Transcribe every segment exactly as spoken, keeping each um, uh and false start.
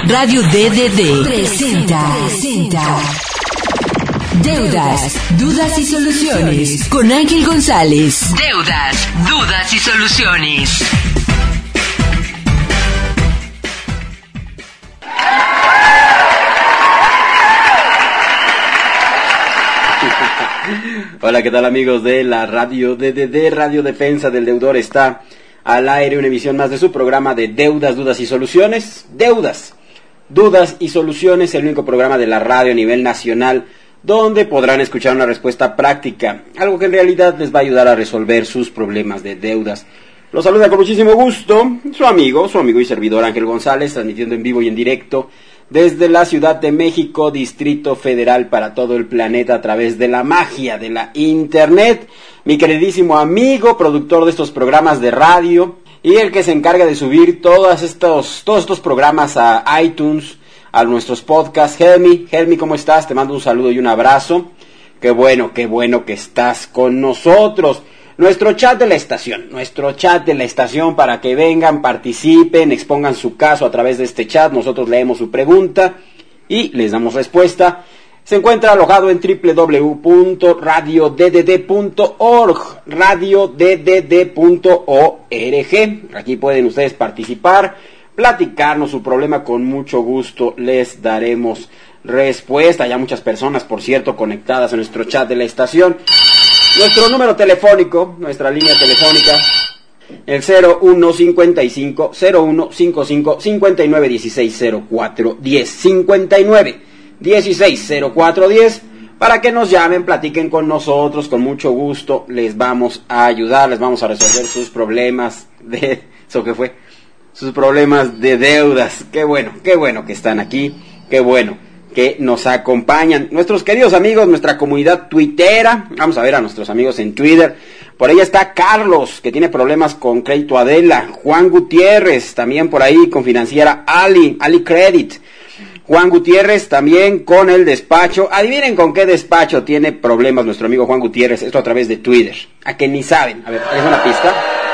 Radio D D D presenta, presenta Deudas, Dudas y Soluciones con Ángel González. Deudas, Dudas y Soluciones. Hola, ¿qué tal amigos de la Radio D D D? Radio Defensa del Deudor está al aire, una emisión más de su programa de Deudas, Dudas y Soluciones. Deudas, Dudas y Soluciones, el único programa de la radio a nivel nacional donde podrán escuchar una respuesta práctica, algo que en realidad les va a ayudar a resolver sus problemas de deudas. Los saluda con muchísimo gusto su amigo, su amigo y servidor Ángel González, transmitiendo en vivo y en directo desde la Ciudad de México, Distrito Federal, para todo el planeta a través de la magia de la Internet. Mi queridísimo amigo, productor de estos programas de radio y el que se encarga de subir todos estos, todos estos programas a iTunes, a nuestros podcasts. Helmi, Helmi, ¿cómo estás? Te mando un saludo y un abrazo. Qué bueno, qué bueno que estás con nosotros. Nuestro chat de la estación, nuestro chat de la estación para que vengan, participen, expongan su caso a través de este chat. Nosotros leemos su pregunta y les damos respuesta. Se encuentra alojado en doble u doble u doble u punto radio d d d punto org, radio d d d punto org. Aquí pueden ustedes participar, platicarnos su problema, con mucho gusto les daremos respuesta. Hay muchas personas, por cierto, conectadas a nuestro chat de la estación. Nuestro número telefónico, nuestra línea telefónica, el cero uno cincuenta y cinco, cero uno cincuenta y cinco, cincuenta y nueve dieciséis, cero cuatro diez, cincuenta y nueve dieciséis, cero cuatro diez, para que nos llamen, platiquen con nosotros, con mucho gusto les vamos a ayudar, les vamos a resolver sus problemas de, ¿eso qué fue? Sus problemas de deudas. Qué bueno, qué bueno que están aquí, qué bueno que nos acompañan. Nuestros queridos amigos, nuestra comunidad tuitera, vamos a ver a nuestros amigos en Twitter. Por ahí está Carlos, que tiene problemas con Crédito Adela. Juan Gutiérrez, también por ahí con Financiera Ali, Ali Credit. Juan Gutiérrez también con el despacho. Adivinen con qué despacho tiene problemas nuestro amigo Juan Gutiérrez, esto a través de Twitter. A que ni saben. A ver, ¿es una pista?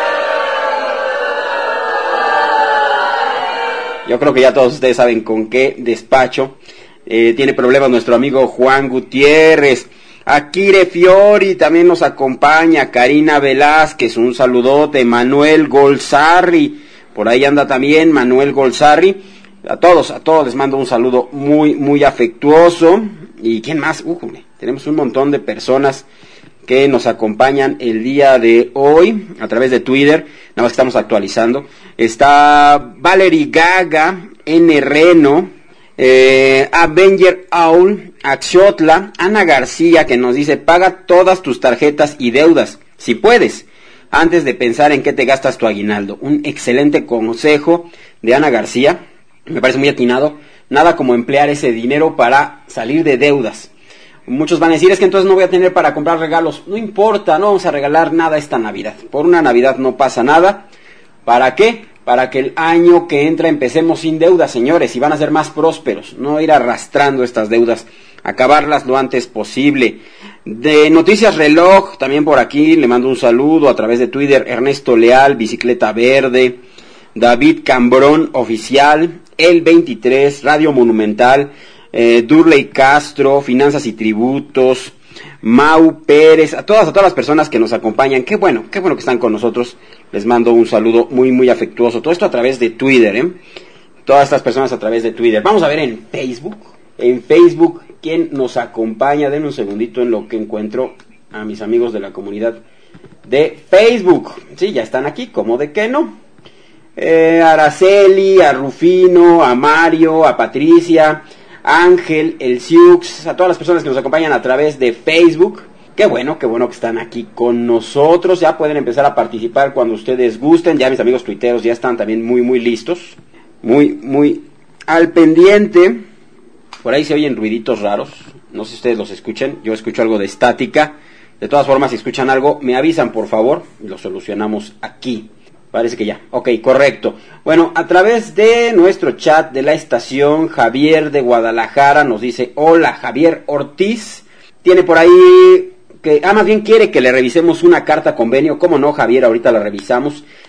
Yo creo que ya todos ustedes saben con qué despacho eh, tiene problemas nuestro amigo Juan Gutiérrez. Akire Fiori también nos acompaña. Karina Velázquez, un saludote. Manuel Golzarri, por ahí anda también Manuel Golzarri. A todos, a todos les mando un saludo muy, muy afectuoso. ¿Y quién más? Uh, tenemos un montón de personas que nos acompañan el día de hoy a través de Twitter, nada más que estamos actualizando. Está Valerie Gaga, N. Reno, eh, Avenger Aul, Axiotla, Ana García, que nos dice: paga todas tus tarjetas y deudas, si puedes, antes de pensar en qué te gastas tu aguinaldo. Un excelente consejo de Ana García, me parece muy atinado. Nada como emplear ese dinero para salir de deudas. Muchos van a decir: es que entonces no voy a tener para comprar regalos. No importa, no vamos a regalar nada esta Navidad. Por una Navidad no pasa nada. ¿Para qué? Para que el año que entra empecemos sin deudas, señores, y van a ser más prósperos. No ir arrastrando estas deudas, acabarlas lo antes posible. De Noticias Reloj, también por aquí, le mando un saludo a través de Twitter. Ernesto Leal, Bicicleta Verde, David Cambrón Oficial, El veintitrés, Radio Monumental, Eh, Durley Castro, Finanzas y Tributos, Mau Pérez, a todas, a todas las personas que nos acompañan. Qué bueno, qué bueno que están con nosotros. Les mando un saludo muy, muy afectuoso. Todo esto a través de Twitter, ¿eh? Todas estas personas a través de Twitter. Vamos a ver en Facebook. En Facebook, ¿quién nos acompaña? Denme un segundito en lo que encuentro a mis amigos de la comunidad de Facebook. Sí, ya están aquí, ¿cómo de qué no? Eh, a Araceli, a Rufino, a Mario, a Patricia, Ángel, el Siux, a todas las personas que nos acompañan a través de Facebook. Qué bueno, qué bueno que están aquí con nosotros. Ya pueden empezar a participar cuando ustedes gusten. Ya mis amigos tuiteros ya están también muy, muy listos. Muy, muy al pendiente. Por ahí se oyen ruiditos raros. No sé si ustedes los escuchan. Yo escucho algo de estática. De todas formas, si escuchan algo, me avisan, por favor, y lo solucionamos aquí. Parece que ya. Ok, correcto. Bueno, a través de nuestro chat de la estación, Javier de Guadalajara nos dice: hola, Javier Ortiz. Tiene por ahí que, ah, más bien quiere que le revisemos una carta convenio. ¿Cómo no, Javier? Ahorita la revisamos.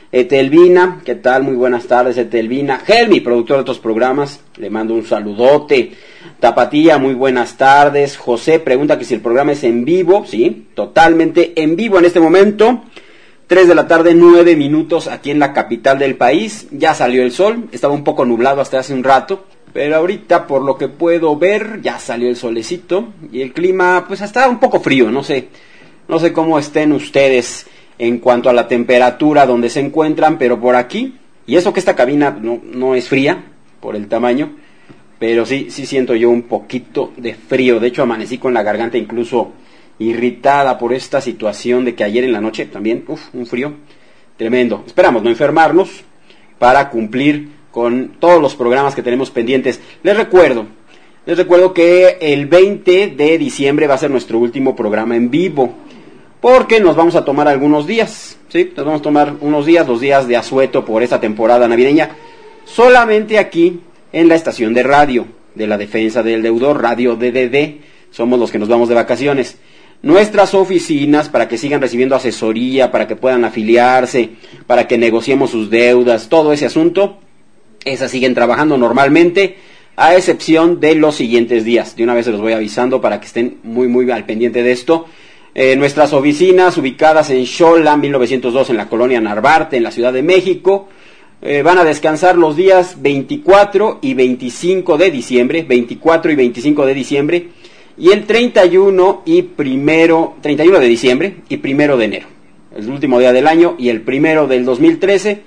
Etelvina, ¿qué tal? Muy buenas tardes, Etelvina. Helmi, productor de otros programas, le mando un saludote. Tapatía, muy buenas tardes. José pregunta que si el programa es en vivo. Sí, totalmente en vivo en este momento. tres de la tarde, nueve minutos aquí en la capital del país. Ya salió el sol, estaba un poco nublado hasta hace un rato, pero ahorita por lo que puedo ver ya salió el solecito y el clima pues está un poco frío. No sé, no sé cómo estén ustedes en cuanto a la temperatura donde se encuentran, pero por aquí, y eso que esta cabina no, no es fría por el tamaño, pero sí, sí siento yo un poquito de frío. De hecho amanecí con la garganta incluso irritada por esta situación de que ayer en la noche también, uff, un frío tremendo. Esperamos no enfermarnos para cumplir con todos los programas que tenemos pendientes. Les recuerdo, les recuerdo que el veinte de diciembre va a ser nuestro último programa en vivo, porque nos vamos a tomar algunos días, ¿sí? Nos vamos a tomar unos días, los días de asueto por esta temporada navideña, solamente aquí en la estación de radio de la Defensa del Deudor, Radio D D D, somos los que nos vamos de vacaciones. Nuestras oficinas, para que sigan recibiendo asesoría, para que puedan afiliarse, para que negociemos sus deudas, todo ese asunto, esas siguen trabajando normalmente, a excepción de los siguientes días. De una vez se los voy avisando para que estén muy muy al pendiente de esto. Eh, nuestras oficinas ubicadas en Xola, mil novecientos dos, en la colonia Narvarte, en la Ciudad de México, eh, van a descansar los días veinticuatro y veinticinco de diciembre, veinticuatro y veinticinco de diciembre, y el treinta y uno y primero, treinta y uno de diciembre y primero de enero, el último día del año, y el primero del dos mil trece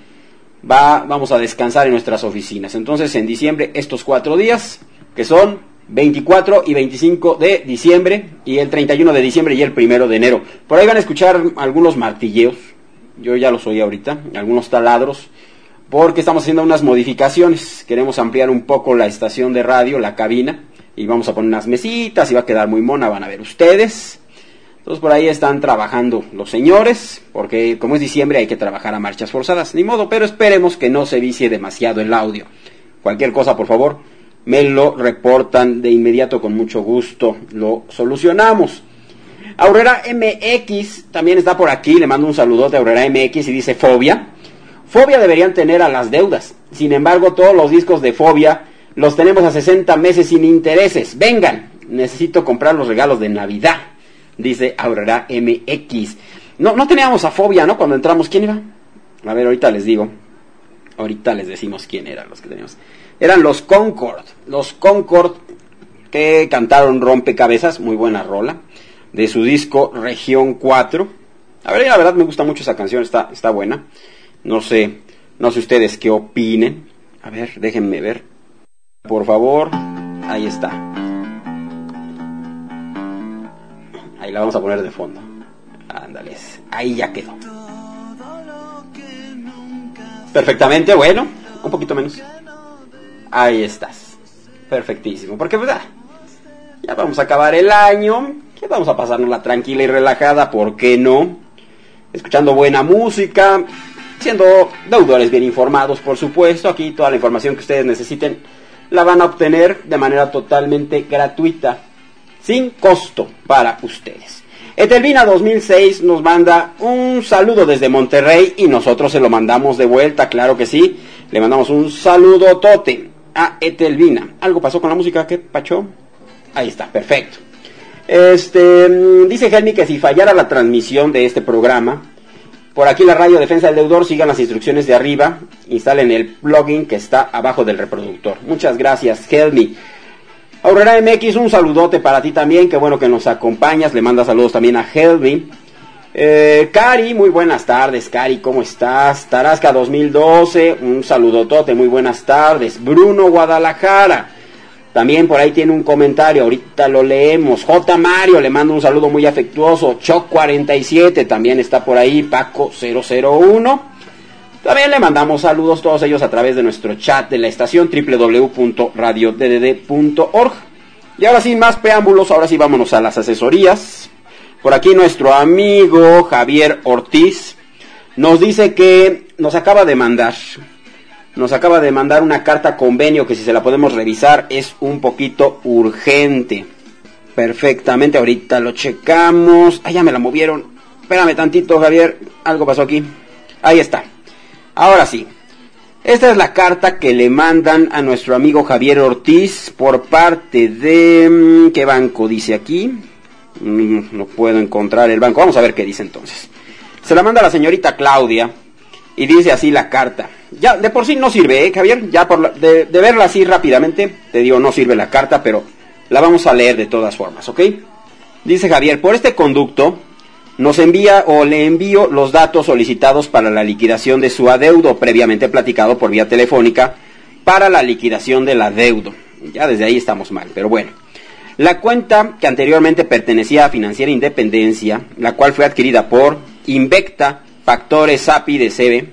va, vamos a descansar en nuestras oficinas. Entonces en diciembre estos cuatro días, que son veinticuatro y veinticinco de diciembre, y el treinta y uno de diciembre y el primero de enero. Por ahí van a escuchar algunos martilleos, yo ya los oí ahorita, algunos taladros, porque estamos haciendo unas modificaciones. Queremos ampliar un poco la estación de radio, la cabina, y vamos a poner unas mesitas y va a quedar muy mona, van a ver ustedes. Entonces por ahí están trabajando los señores, porque como es diciembre hay que trabajar a marchas forzadas, ni modo, pero esperemos que no se vicie demasiado el audio. Cualquier cosa, por favor, me lo reportan de inmediato, con mucho gusto lo solucionamos. Aurrera M X también está por aquí, le mando un saludote a Aurrera M X y dice: Fobia. Fobia deberían tener a las deudas, sin embargo todos los discos de Fobia los tenemos a sesenta meses sin intereses. Vengan, necesito comprar los regalos de Navidad, dice Aurrera M X. No, no teníamos a Fobia, ¿no? Cuando entramos, ¿quién iba? A ver, ahorita les digo, ahorita les decimos quién eran los que teníamos. Eran los Concord, los Concord que cantaron Rompecabezas, muy buena rola, de su disco Región cuatro. A ver, la verdad me gusta mucho esa canción, está, está buena. No sé, no sé ustedes qué opinen. A ver, déjenme ver, por favor. Ahí está. Ahí la vamos a poner de fondo. Ándales, ahí ya quedó. Perfectamente, bueno, un poquito menos. Ahí estás, perfectísimo, porque pues, ah, ya vamos a acabar el año, que vamos a pasárnosla tranquila y relajada, ¿por qué no? Escuchando buena música, siendo deudores bien informados, por supuesto. Aquí toda la información que ustedes necesiten la van a obtener de manera totalmente gratuita, sin costo para ustedes. Etelvina dos mil seis nos manda un saludo desde Monterrey y nosotros se lo mandamos de vuelta, claro que sí, le mandamos un saludo tote a Etelvina. ¿Algo pasó con la música? ¿Qué pacho? Ahí está, perfecto. Este, dice Helmi que si fallara la transmisión de este programa, por aquí la radio Defensa del Deudor, sigan las instrucciones de arriba, instalen el plugin que está abajo del reproductor. Muchas gracias, Helmi. Aurrera M X, un saludote para ti también, qué bueno que nos acompañas, le manda saludos también a Helmi. Eh, Cari, muy buenas tardes, Cari, ¿cómo estás? Tarasca dos mil doce, un saludotote, muy buenas tardes. Bruno Guadalajara, también por ahí tiene un comentario, ahorita lo leemos. J. Mario, le mando un saludo muy afectuoso. Choc cuarenta y siete, también está por ahí. Paco cero cero uno, también le mandamos saludos, todos ellos a través de nuestro chat de la estación doble u doble u doble u punto radio d d d punto org. Y ahora sin más preámbulos, ahora sí vámonos a las asesorías. Por aquí nuestro amigo Javier Ortiz nos dice que nos acaba de mandar, nos acaba de mandar una carta convenio que si se la podemos revisar es un poquito urgente. Perfectamente, ahorita lo checamos. Ah, ya me la movieron. Espérame tantito, Javier, algo pasó aquí. Ahí está. Ahora sí, esta es la carta que le mandan a nuestro amigo Javier Ortiz por parte de... ¿qué banco dice aquí? No puedo encontrar el banco. Vamos a ver qué dice entonces. Se la manda a la señorita Claudia y dice así la carta. Ya, de por sí no sirve, ¿eh, Javier? Ya por la, de, de verla así rápidamente, te digo, no sirve la carta, pero la vamos a leer de todas formas, ¿ok? Dice Javier, por este conducto nos envía o le envío los datos solicitados para la liquidación de su adeudo, previamente platicado por vía telefónica, para la liquidación del adeudo. Ya desde ahí estamos mal, pero bueno. La cuenta que anteriormente pertenecía a Financiera Independencia, la cual fue adquirida por Invecta Factores A P I de C B,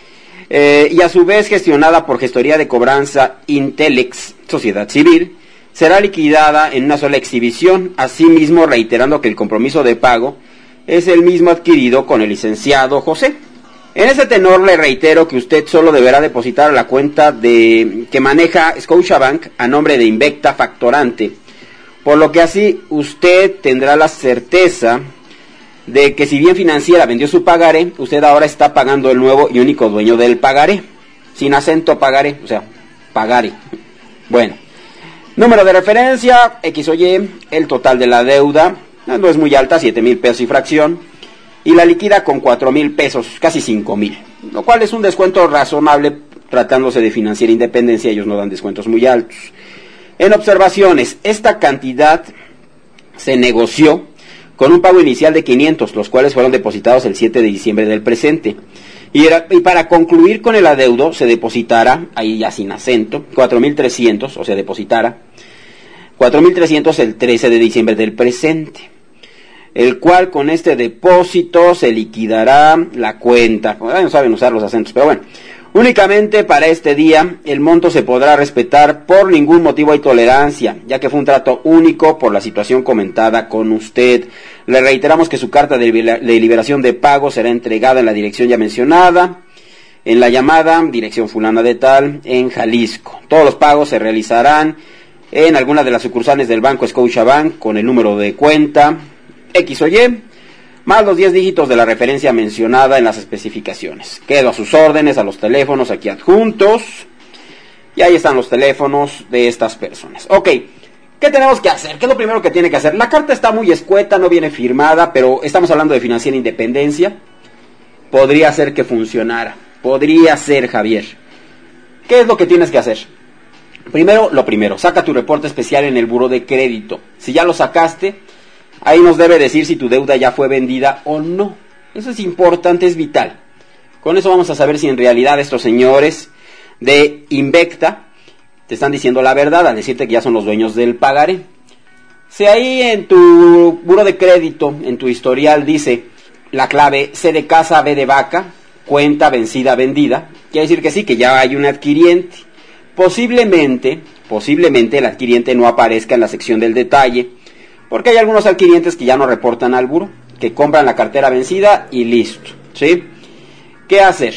eh, y a su vez gestionada por Gestoría de Cobranza Intelex, Sociedad Civil, será liquidada en una sola exhibición, asimismo reiterando que el compromiso de pago es el mismo adquirido con el licenciado José. En ese tenor le reitero que usted solo deberá depositar a la cuenta de que maneja Scotiabank a nombre de Invecta Factorante, por lo que así usted tendrá la certeza de que si bien Financiera vendió su pagaré, usted ahora está pagando el nuevo y único dueño del pagaré, sin acento pagaré, o sea, pagaré. Bueno, número de referencia, X o Y, el total de la deuda, no es muy alta, siete mil pesos y fracción, y la liquida con cuatro mil pesos, casi cinco mil, lo cual es un descuento razonable tratándose de Financiera Independencia, ellos no dan descuentos muy altos. En observaciones, esta cantidad se negoció con un pago inicial de quinientos, los cuales fueron depositados el siete de diciembre del presente. Y, era, y para concluir con el adeudo, se depositará, ahí ya sin acento, cuatro mil trescientos, o se depositará, cuatro mil trescientos el trece de diciembre del presente, el cual con este depósito se liquidará la cuenta. No saben usar los acentos, pero bueno. Únicamente para este día el monto se podrá respetar, por ningún motivo hay tolerancia, ya que fue un trato único por la situación comentada con usted. Le reiteramos que su carta de liberación de pago será entregada en la dirección ya mencionada, en la llamada dirección fulana de tal, en Jalisco. Todos los pagos se realizarán en alguna de las sucursales del Banco Scotiabank con el número de cuenta X o Y, más los diez dígitos de la referencia mencionada en las especificaciones. Quedo a sus órdenes, a los teléfonos aquí adjuntos, y ahí están los teléfonos de estas personas. Ok, ¿qué tenemos que hacer? ¿Qué es lo primero que tiene que hacer? La carta está muy escueta, no viene firmada, pero estamos hablando de Financiera Independencia. Podría ser que funcionara, podría ser, Javier. ¿Qué es lo que tienes que hacer? Primero, lo primero, saca tu reporte especial en el buró de crédito. Si ya lo sacaste, ahí nos debe decir si tu deuda ya fue vendida o no. Eso es importante, es vital. Con eso vamos a saber si en realidad estos señores de Invecta te están diciendo la verdad al decirte que ya son los dueños del pagaré. Si ahí en tu buro de crédito, en tu historial, dice la clave C de casa, B de vaca, cuenta vencida, vendida, quiere decir que sí, que ya hay un adquiriente. Posiblemente, posiblemente el adquiriente no aparezca en la sección del detalle, porque hay algunos adquirientes que ya no reportan al buro, que compran la cartera vencida y listo, ¿sí? ¿Qué hacer?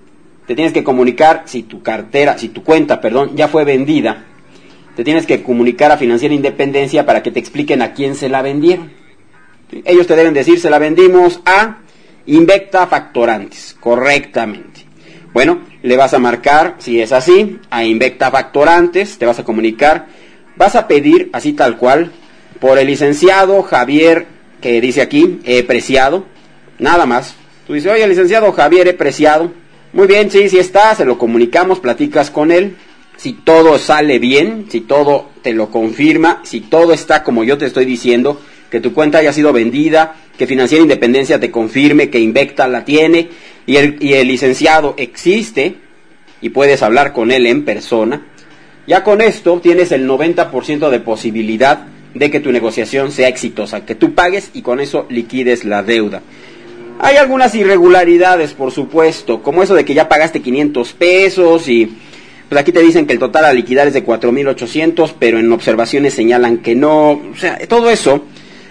Te tienes que comunicar si tu cartera, si tu cuenta, perdón, ya fue vendida. Te tienes que comunicar a Financiera Independencia para que te expliquen a quién se la vendieron. ¿Sí? Ellos te deben decir, se la vendimos a Invecta Factorantes, correctamente. Bueno, le vas a marcar, si es así, a Invecta Factorantes, te vas a comunicar, vas a pedir, así tal cual, por el licenciado Javier, que dice aquí, E. Preciado, nada más. Tú dices, oye, licenciado Javier E. Preciado, muy bien, sí, sí está, se lo comunicamos, platicas con él. Si todo sale bien, si todo te lo confirma, si todo está como yo te estoy diciendo, que tu cuenta haya sido vendida, que Financiera Independencia te confirme que Invecta la tiene, y el, y el licenciado existe, y puedes hablar con él en persona, ya con esto tienes el noventa por ciento de posibilidad de que tu negociación sea exitosa, que tú pagues y con eso liquides la deuda. Hay algunas irregularidades, por supuesto, como eso de que ya pagaste quinientos pesos y pues aquí te dicen que el total a liquidar es de cuatro mil ochocientos, pero en observaciones señalan que no. O sea, todo eso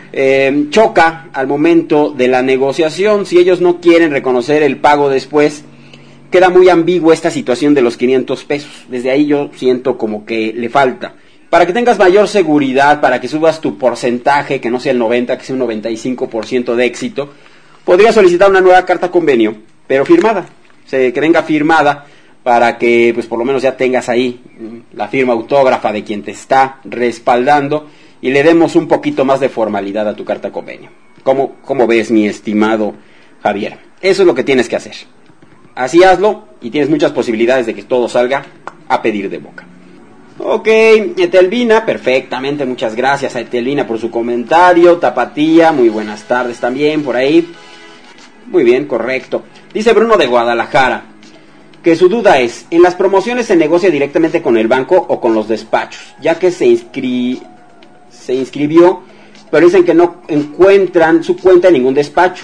eh, choca al momento de la negociación. Si ellos no quieren reconocer el pago después, queda muy ambigua esta situación de los quinientos pesos. Desde ahí yo siento como que le falta. Para que tengas mayor seguridad, para que subas tu porcentaje, que no sea el noventa, que sea un noventa y cinco por ciento de éxito, podrías solicitar una nueva carta convenio, pero firmada. se, que venga firmada para que pues por lo menos ya tengas ahí la firma autógrafa de quien te está respaldando y le demos un poquito más de formalidad a tu carta convenio. ¿Cómo, cómo ves, mi estimado Javier? Eso es lo que tienes que hacer. Así hazlo y tienes muchas posibilidades de que todo salga a pedir de boca. Ok, Etelvina, perfectamente, muchas gracias a Etelvina por su comentario. Tapatía, muy buenas tardes también por ahí. Muy bien, correcto. Dice Bruno de Guadalajara que su duda es, ¿en las promociones se negocia directamente con el banco o con los despachos? Ya que se, inscri... se inscribió, pero dicen que no encuentran su cuenta en ningún despacho.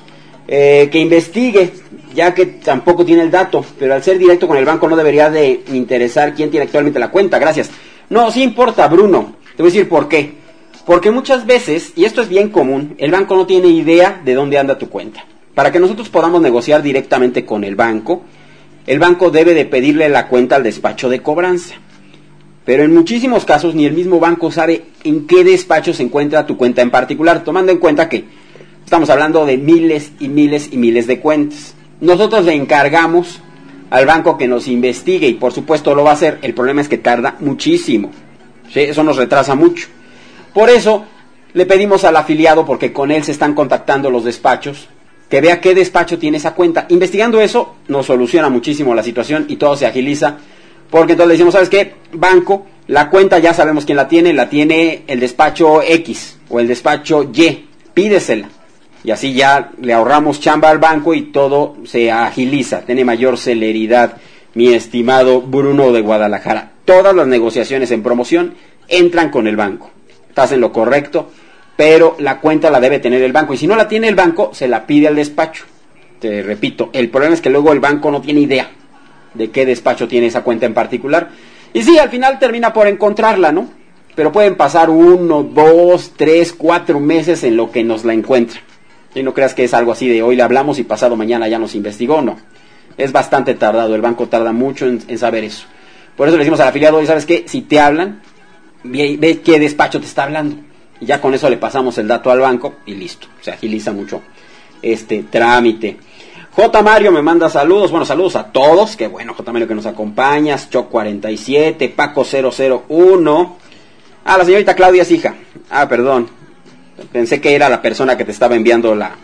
Eh, que investigue, ya que tampoco tiene el dato, pero al ser directo con el banco no debería de interesar quién tiene actualmente la cuenta. Gracias. No, sí importa, Bruno. Te voy a decir por qué. Porque muchas veces, y esto es bien común, el banco no tiene idea de dónde anda tu cuenta. Para que nosotros podamos negociar directamente con el banco, el banco debe de pedirle la cuenta al despacho de cobranza. Pero en muchísimos casos ni el mismo banco sabe en qué despacho se encuentra tu cuenta en particular, tomando en cuenta que estamos hablando de miles y miles y miles de cuentas. Nosotros le encargamos al banco que nos investigue y por supuesto lo va a hacer. El problema es que tarda muchísimo. ¿Sí? Eso nos retrasa mucho. Por eso le pedimos al afiliado, porque con él se están contactando los despachos, que vea qué despacho tiene esa cuenta. Investigando eso nos soluciona muchísimo la situación y todo se agiliza. Porque entonces le decimos, ¿sabes qué? Banco, la cuenta ya sabemos quién la tiene. La tiene el despacho X o el despacho Y. Pídesela. Y así ya le ahorramos chamba al banco y todo se agiliza, tiene mayor celeridad, mi estimado Bruno de Guadalajara. Todas las negociaciones en promoción entran con el banco. Estás en lo correcto, pero la cuenta la debe tener el banco. Y si no la tiene el banco, se la pide al despacho. Te repito, el problema es que luego el banco no tiene idea de qué despacho tiene esa cuenta en particular. Y sí, al final termina por encontrarla, ¿no? Pero pueden pasar uno, dos, tres, cuatro meses en lo que nos la encuentra. Y no creas que es algo así de hoy le hablamos y pasado mañana ya nos investigó, no. Es bastante tardado, el banco tarda mucho en, en saber eso. Por eso le decimos al afiliado, ¿sabes qué? Si te hablan, ve, ve qué despacho te está hablando. Y ya con eso le pasamos el dato al banco y listo. Se agiliza mucho este trámite. J. Mario me manda saludos, bueno, saludos a todos. Qué bueno, J. Mario, que nos acompañas. Choc cuarenta y siete, Paco cero cero uno. Ah, la señorita Claudia es hija. Ah, perdón. Pensé que era la persona que te estaba enviando la,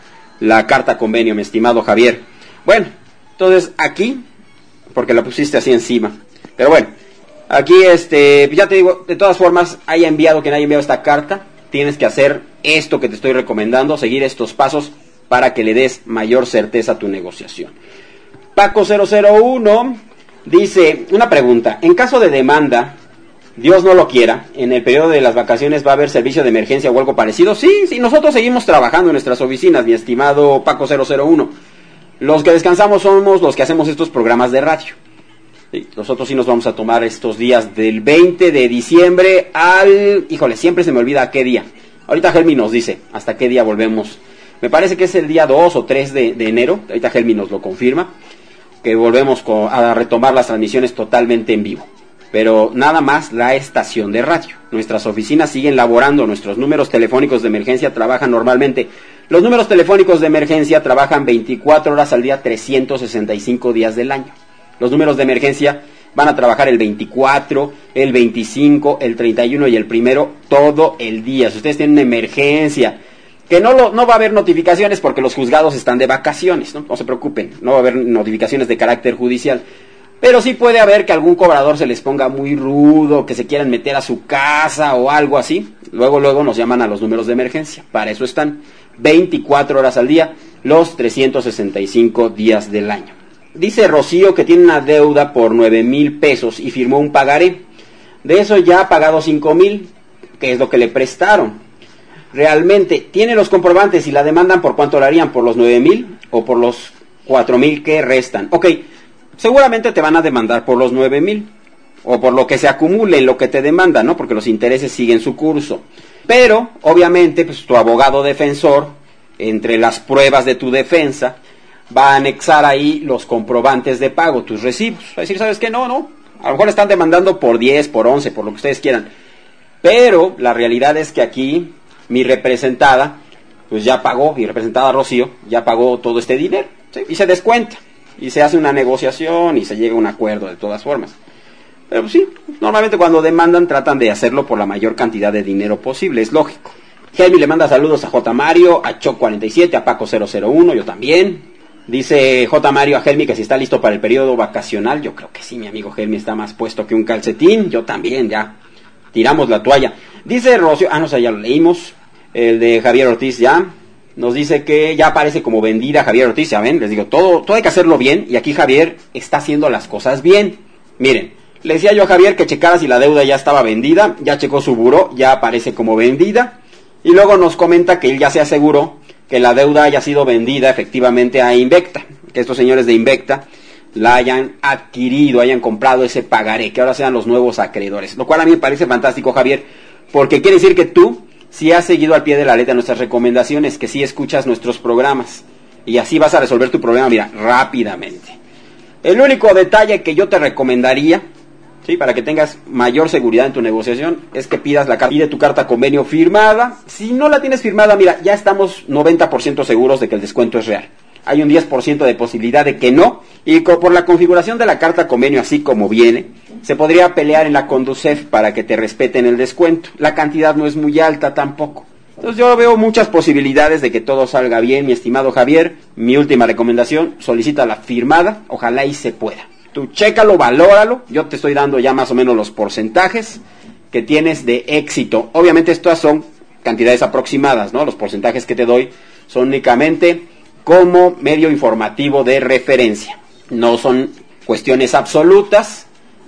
la carta convenio, mi estimado Javier. Bueno, entonces aquí, porque la pusiste así encima. Pero bueno, aquí este, ya te digo, de todas formas, haya enviado quien haya enviado esta carta, tienes que hacer esto que te estoy recomendando, seguir estos pasos para que le des mayor certeza a tu negociación. Paco cero cero uno dice, una pregunta, en caso de demanda, Dios no lo quiera, en el periodo de las vacaciones va a haber servicio de emergencia o algo parecido. Sí, sí, nosotros seguimos trabajando en nuestras oficinas, mi estimado Paco cero cero uno. Los que descansamos somos los que hacemos estos programas de radio. Sí, nosotros sí nos vamos a tomar estos días del veinte de diciembre al... Híjole, siempre se me olvida a qué día. Ahorita Helmi nos dice hasta qué día volvemos. Me parece que es el día dos o tres de, de enero. Ahorita Helmi nos lo confirma. Que volvemos con, a retomar las transmisiones totalmente en vivo. Pero nada más la estación de radio. Nuestras oficinas siguen laborando, nuestros números telefónicos de emergencia trabajan normalmente. Los números telefónicos de emergencia trabajan veinticuatro horas al día, trescientos sesenta y cinco días del año. Los números de emergencia van a trabajar el veinticuatro, el veinticinco, el treinta y uno y el primero todo el día. Si ustedes tienen una emergencia, que no, lo, no va a haber notificaciones porque los juzgados están de vacaciones, ¿no? No se preocupen, no va a haber notificaciones de carácter judicial. Pero sí puede haber que algún cobrador se les ponga muy rudo, que se quieran meter a su casa o algo así. Luego, luego nos llaman a los números de emergencia. Para eso están veinticuatro horas al día, los trescientos sesenta y cinco días del año. Dice Rocío que tiene una deuda por nueve mil pesos y firmó un pagaré. De eso ya ha pagado cinco mil, que es lo que le prestaron. Realmente, ¿tiene los comprobantes y la demandan por cuánto la harían? ¿Por los nueve mil o por los cuatro mil que restan? Ok. Seguramente te van a demandar por los nueve mil, o por lo que se acumule en lo que te demandan, ¿no? Porque los intereses siguen su curso. Pero, obviamente, pues tu abogado defensor, entre las pruebas de tu defensa, va a anexar ahí los comprobantes de pago, tus recibos. Va a decir, ¿sabes qué? No, no. A lo mejor están demandando por diez, por once, por lo que ustedes quieran. Pero la realidad es que aquí, mi representada, pues ya pagó, mi representada Rocío, ya pagó todo este dinero, ¿sí? Y se descuenta. y se hace una negociación y se llega a un acuerdo de todas formas. Pero pues, sí, normalmente cuando demandan tratan de hacerlo por la mayor cantidad de dinero posible, es lógico. Helmi le manda saludos a J. Mario, a Choc cuarenta y siete, a Paco cero cero uno, yo también. Dice J. Mario a Helmi que si está listo para el periodo vacacional. Yo creo que sí, mi amigo Helmi está más puesto que un calcetín. Yo también, ya tiramos la toalla. Dice Rocío, ah no sé, ya lo leímos. El de Javier Ortiz ya nos dice que ya aparece como vendida Javier Ortiz. Ya ven, les digo, todo, todo hay que hacerlo bien. Y aquí Javier está haciendo las cosas bien. Miren, le decía yo a Javier que checara si la deuda ya estaba vendida. Ya checó su buró, ya aparece como vendida. Y luego nos comenta que él ya se aseguró que la deuda haya sido vendida efectivamente a Invecta, que estos señores de Invecta la hayan adquirido, hayan comprado ese pagaré, que ahora sean los nuevos acreedores, lo cual a mí me parece fantástico, Javier, porque quiere decir que tú sí has seguido al pie de la letra nuestras recomendaciones, que sí escuchas nuestros programas, y así vas a resolver tu problema, mira, rápidamente. El único detalle que yo te recomendaría, sí, para que tengas mayor seguridad en tu negociación, es que pidas la carta, pide tu carta convenio firmada. Si no la tienes firmada, mira, ya estamos noventa por ciento seguros de que el descuento es real. Hay un diez por ciento de posibilidad de que no, y por la configuración de la carta convenio así como viene, se podría pelear en la Conducef para que te respeten el descuento. La cantidad no es muy alta tampoco. Entonces yo veo muchas posibilidades de que todo salga bien, mi estimado Javier. Mi última recomendación, solicita la firmada, ojalá y se pueda. Tú chécalo, valóralo, yo te estoy dando ya más o menos los porcentajes que tienes de éxito. Obviamente estas son cantidades aproximadas, ¿no? Los porcentajes que te doy son únicamente como medio informativo de referencia. No son cuestiones absolutas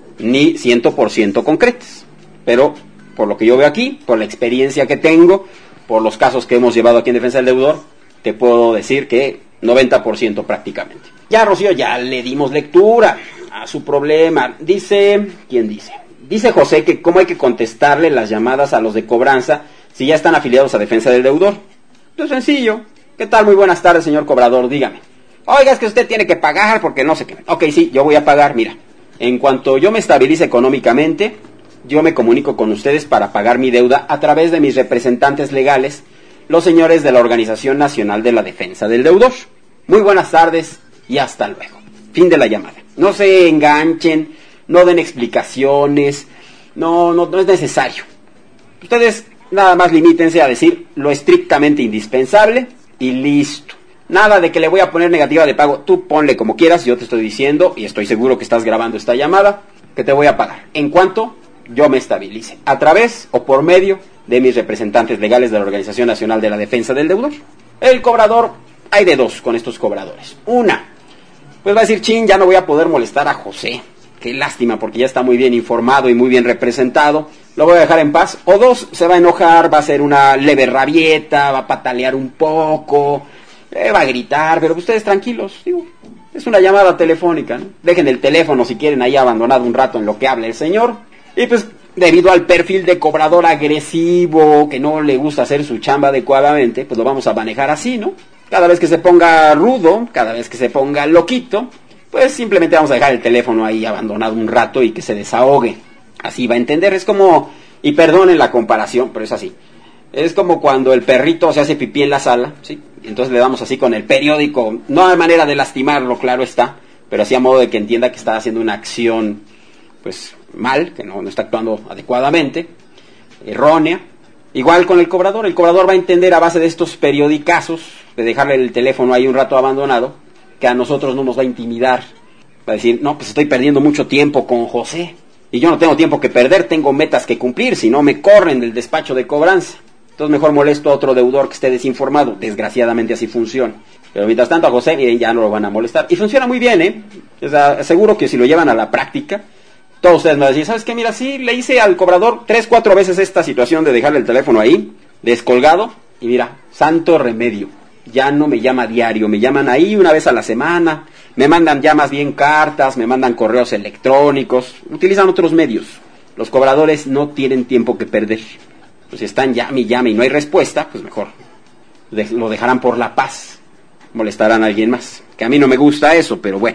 ni cien por ciento concretas. Pero por lo que yo veo aquí, por la experiencia que tengo, por los casos que hemos llevado aquí en Defensa del Deudor, te puedo decir que noventa por ciento prácticamente. Ya, Rocío, ya le dimos lectura a su problema. Dice, ¿quién dice? Dice José que cómo hay que contestarle las llamadas a los de cobranza si ya están afiliados a Defensa del Deudor. Es sencillo. ¿Qué tal? Muy buenas tardes, señor cobrador, dígame. Oiga, es que usted tiene que pagar porque no sé qué. Ok, sí, yo voy a pagar, mira. En cuanto yo me estabilice económicamente, yo me comunico con ustedes para pagar mi deuda a través de mis representantes legales, los señores de la Organización Nacional de la Defensa del Deudor. Muy buenas tardes y hasta luego. Fin de la llamada. No se enganchen, no den explicaciones, no, no, no es necesario. Ustedes nada más limítense a decir lo estrictamente indispensable y listo. Nada de que le voy a poner negativa de pago. Tú ponle como quieras, yo te estoy diciendo, y estoy seguro que estás grabando esta llamada, que te voy a pagar en cuanto yo me estabilice, a través o por medio de mis representantes legales de la Organización Nacional de la Defensa del Deudor. El cobrador, hay de dos con estos cobradores. Una, pues va a decir, chin, ya no voy a poder molestar a José. Qué lástima, porque ya está muy bien informado y muy bien representado. Lo voy a dejar en paz. O dos, se va a enojar, va a hacer una leve rabieta, va a patalear un poco, eh, va a gritar, pero ustedes tranquilos, digo, es una llamada telefónica, ¿no? Dejen el teléfono si quieren ahí abandonado un rato en lo que habla el señor. Y pues, debido al perfil de cobrador agresivo, que no le gusta hacer su chamba adecuadamente, pues lo vamos a manejar así, ¿no? Cada vez que se ponga rudo, cada vez que se ponga loquito, pues simplemente vamos a dejar el teléfono ahí abandonado un rato y que se desahogue. Así va a entender, es como, y perdonen la comparación, pero es así. Es como cuando el perrito se hace pipí en la sala, ¿sí? Entonces le damos así con el periódico, no de manera de lastimarlo, claro está, pero así a modo de que entienda que está haciendo una acción, pues, mal, que no, no está actuando adecuadamente, errónea. Igual con el cobrador, el cobrador va a entender a base de estos periodicazos, de dejarle el teléfono ahí un rato abandonado, que a nosotros no nos va a intimidar. Va a decir, no, pues estoy perdiendo mucho tiempo con José, y yo no tengo tiempo que perder, tengo metas que cumplir, si no me corren del despacho de cobranza. Entonces mejor molesto a otro deudor que esté desinformado. Desgraciadamente así funciona. Pero mientras tanto a José, miren, ya no lo van a molestar. Y funciona muy bien, ¿eh? O sea, seguro que si lo llevan a la práctica, todos ustedes me van a decir, ¿sabes qué? Mira, sí, le hice al cobrador tres, cuatro veces esta situación de dejarle el teléfono ahí, descolgado, y mira, santo remedio. Ya no me llama diario, me llaman ahí una vez a la semana, me mandan ya más bien cartas, me mandan correos electrónicos, utilizan otros medios. Los cobradores no tienen tiempo que perder. Pues si están llame y llame y no hay respuesta, pues mejor de- lo dejarán por la paz, molestarán a alguien más. Que a mí no me gusta eso, pero bueno,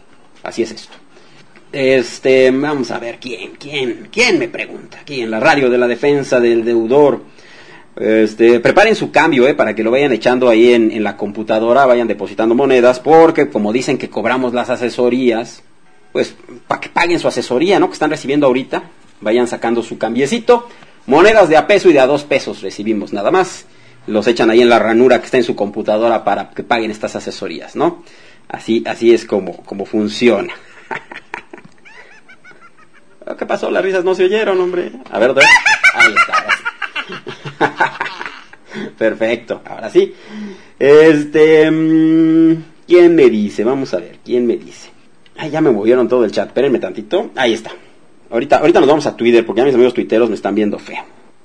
así es esto. Este, vamos a ver, ¿quién, quién, quién me pregunta? Aquí en la radio de la Defensa del Deudor. Este, preparen su cambio, eh, para que lo vayan echando ahí en, en la computadora, vayan depositando monedas, porque como dicen que cobramos las asesorías, pues para que paguen su asesoría, ¿no? Que están recibiendo ahorita, vayan sacando su cambiecito. Monedas de a peso y de a dos pesos recibimos nada más. Los echan ahí en la ranura que está en su computadora para que paguen estas asesorías, ¿no? Así, así es como, como funciona. ¿Qué pasó? Las risas no se oyeron, hombre. A ver, ahí está. Perfecto, ahora sí. Este, ¿quién me dice? Vamos a ver, ¿quién me dice? Ay, ya me movieron todo el chat, espérenme tantito. Ahí está. Ahorita, ahorita nos vamos a Twitter porque ya mis amigos tuiteros me están viendo feo.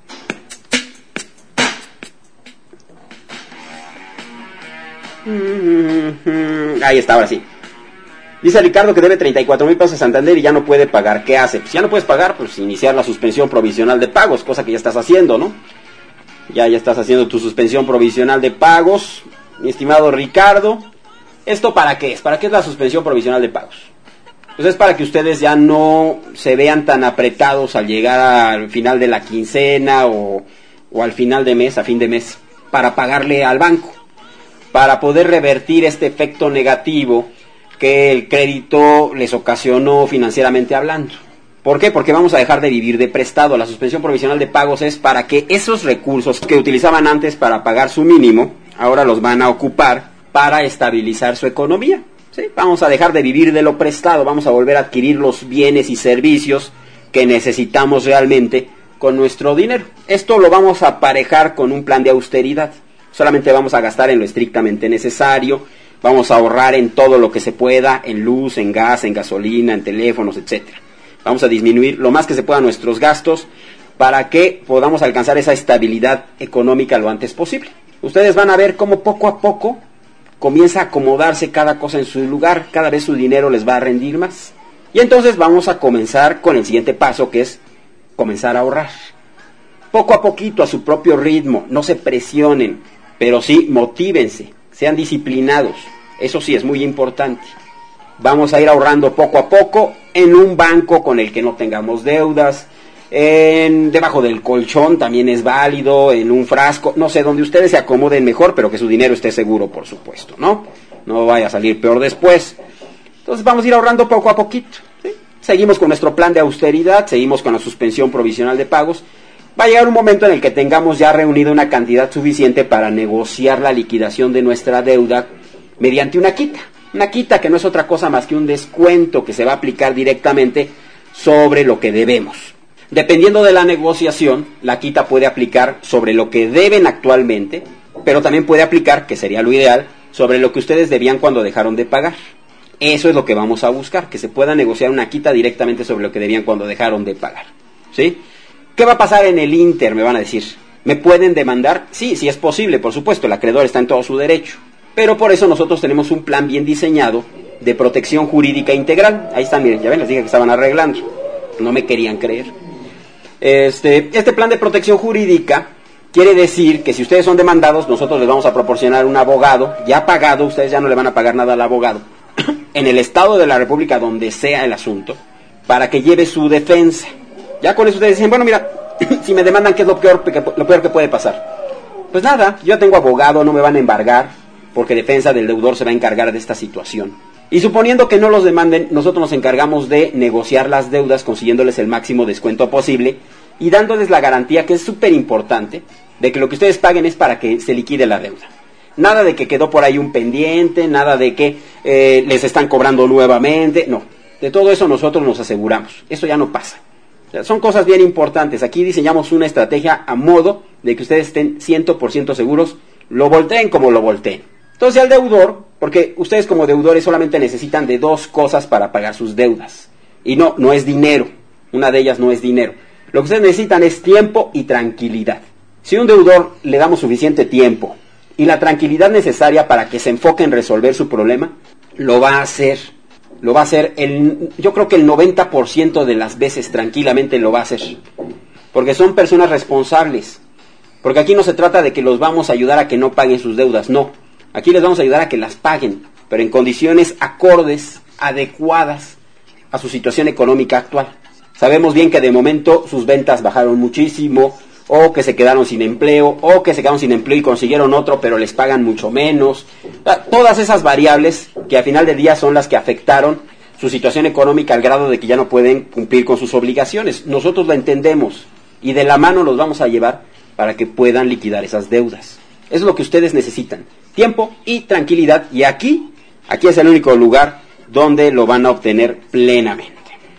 Ahí está, ahora sí. Dice Ricardo que debe treinta y cuatro mil pesos a Santander y ya no puede pagar. ¿Qué hace? Pues ya no puedes pagar, pues iniciar la suspensión provisional de pagos, cosa que ya estás haciendo, ¿no? Ya, ya estás haciendo tu suspensión provisional de pagos, mi estimado Ricardo. ¿Esto para qué es? ¿Para qué es la suspensión provisional de pagos? Pues es para que ustedes ya no se vean tan apretados al llegar al final de la quincena o, o al final de mes, a fin de mes, para pagarle al banco, para poder revertir este efecto negativo que el crédito les ocasionó financieramente hablando. ¿Por qué? Porque vamos a dejar de vivir de prestado. La suspensión provisional de pagos es para que esos recursos que utilizaban antes para pagar su mínimo, ahora los van a ocupar para estabilizar su economía. ¿Sí? Vamos a dejar de vivir de lo prestado, vamos a volver a adquirir los bienes y servicios que necesitamos realmente con nuestro dinero. Esto lo vamos a aparejar con un plan de austeridad. Solamente vamos a gastar en lo estrictamente necesario, vamos a ahorrar en todo lo que se pueda, en luz, en gas, en gasolina, en teléfonos, etcétera. Vamos a disminuir lo más que se pueda nuestros gastos para que podamos alcanzar esa estabilidad económica lo antes posible. Ustedes van a ver cómo poco a poco comienza a acomodarse cada cosa en su lugar, cada vez su dinero les va a rendir más. Y entonces vamos a comenzar con el siguiente paso, que es comenzar a ahorrar. Poco a poquito, a su propio ritmo, no se presionen, pero sí motívense, sean disciplinados. Eso sí es muy importante. Vamos a ir ahorrando poco a poco en un banco con el que no tengamos deudas, en, debajo del colchón también es válido, en un frasco, no sé, donde ustedes se acomoden mejor, pero que su dinero esté seguro, por supuesto, ¿no? No vaya a salir peor después. Entonces vamos a ir ahorrando poco a poquito, ¿sí? Seguimos con nuestro plan de austeridad, seguimos con la suspensión provisional de pagos. Va a llegar un momento en el que tengamos ya reunido una cantidad suficiente para negociar la liquidación de nuestra deuda mediante una quita. Una quita que no es otra cosa más que un descuento que se va a aplicar directamente sobre lo que debemos. Dependiendo de la negociación, la quita puede aplicar sobre lo que deben actualmente, pero también puede aplicar, que sería lo ideal, sobre lo que ustedes debían cuando dejaron de pagar. Eso es lo que vamos a buscar, que se pueda negociar una quita directamente sobre lo que debían cuando dejaron de pagar. ¿Sí? ¿Qué va a pasar en el Inter? Me van a decir. ¿Me pueden demandar? Sí, sí es posible, por supuesto, el acreedor está en todo su derecho. Pero por eso nosotros tenemos un plan bien diseñado de protección jurídica integral. Ahí están, miren, ya ven, les dije que estaban arreglando. No me querían creer. Este, este plan de protección jurídica quiere decir que si ustedes son demandados, nosotros les vamos a proporcionar un abogado, ya pagado, ustedes ya no le van a pagar nada al abogado, en el estado de la República donde sea el asunto, para que lleve su defensa. Ya con eso ustedes dicen, bueno, mira, si me demandan, ¿qué es lo peor, lo peor que puede pasar? Pues nada, yo tengo abogado, no me van a embargar, porque defensa del deudor se va a encargar de esta situación. Y suponiendo que no los demanden, nosotros nos encargamos de negociar las deudas, consiguiéndoles el máximo descuento posible y dándoles la garantía, que es súper importante, de que lo que ustedes paguen es para que se liquide la deuda. Nada de que quedó por ahí un pendiente, nada de que eh, les están cobrando nuevamente, no. De todo eso nosotros nos aseguramos, eso ya no pasa. O sea, son cosas bien importantes. Aquí diseñamos una estrategia a modo de que ustedes estén cien por ciento seguros, lo volteen como lo volteen. Entonces al deudor, porque ustedes como deudores solamente necesitan de dos cosas para pagar sus deudas. Y no, no es dinero. Una de ellas no es dinero. Lo que ustedes necesitan es tiempo y tranquilidad. Si a un deudor le damos suficiente tiempo y la tranquilidad necesaria para que se enfoque en resolver su problema, lo va a hacer. Lo va a hacer, el, yo creo que el noventa por ciento de las veces tranquilamente lo va a hacer. Porque son personas responsables. Porque aquí no se trata de que los vamos a ayudar a que no paguen sus deudas, no. Aquí les vamos a ayudar a que las paguen, pero en condiciones acordes, adecuadas a su situación económica actual. Sabemos bien que de momento sus ventas bajaron muchísimo, o que se quedaron sin empleo, o que se quedaron sin empleo y consiguieron otro, pero les pagan mucho menos. Todas esas variables que al final del día son las que afectaron su situación económica al grado de que ya no pueden cumplir con sus obligaciones. Nosotros la entendemos y de la mano los vamos a llevar para que puedan liquidar esas deudas. Eso es lo que ustedes necesitan, tiempo y tranquilidad, y aquí, aquí es el único lugar donde lo van a obtener plenamente.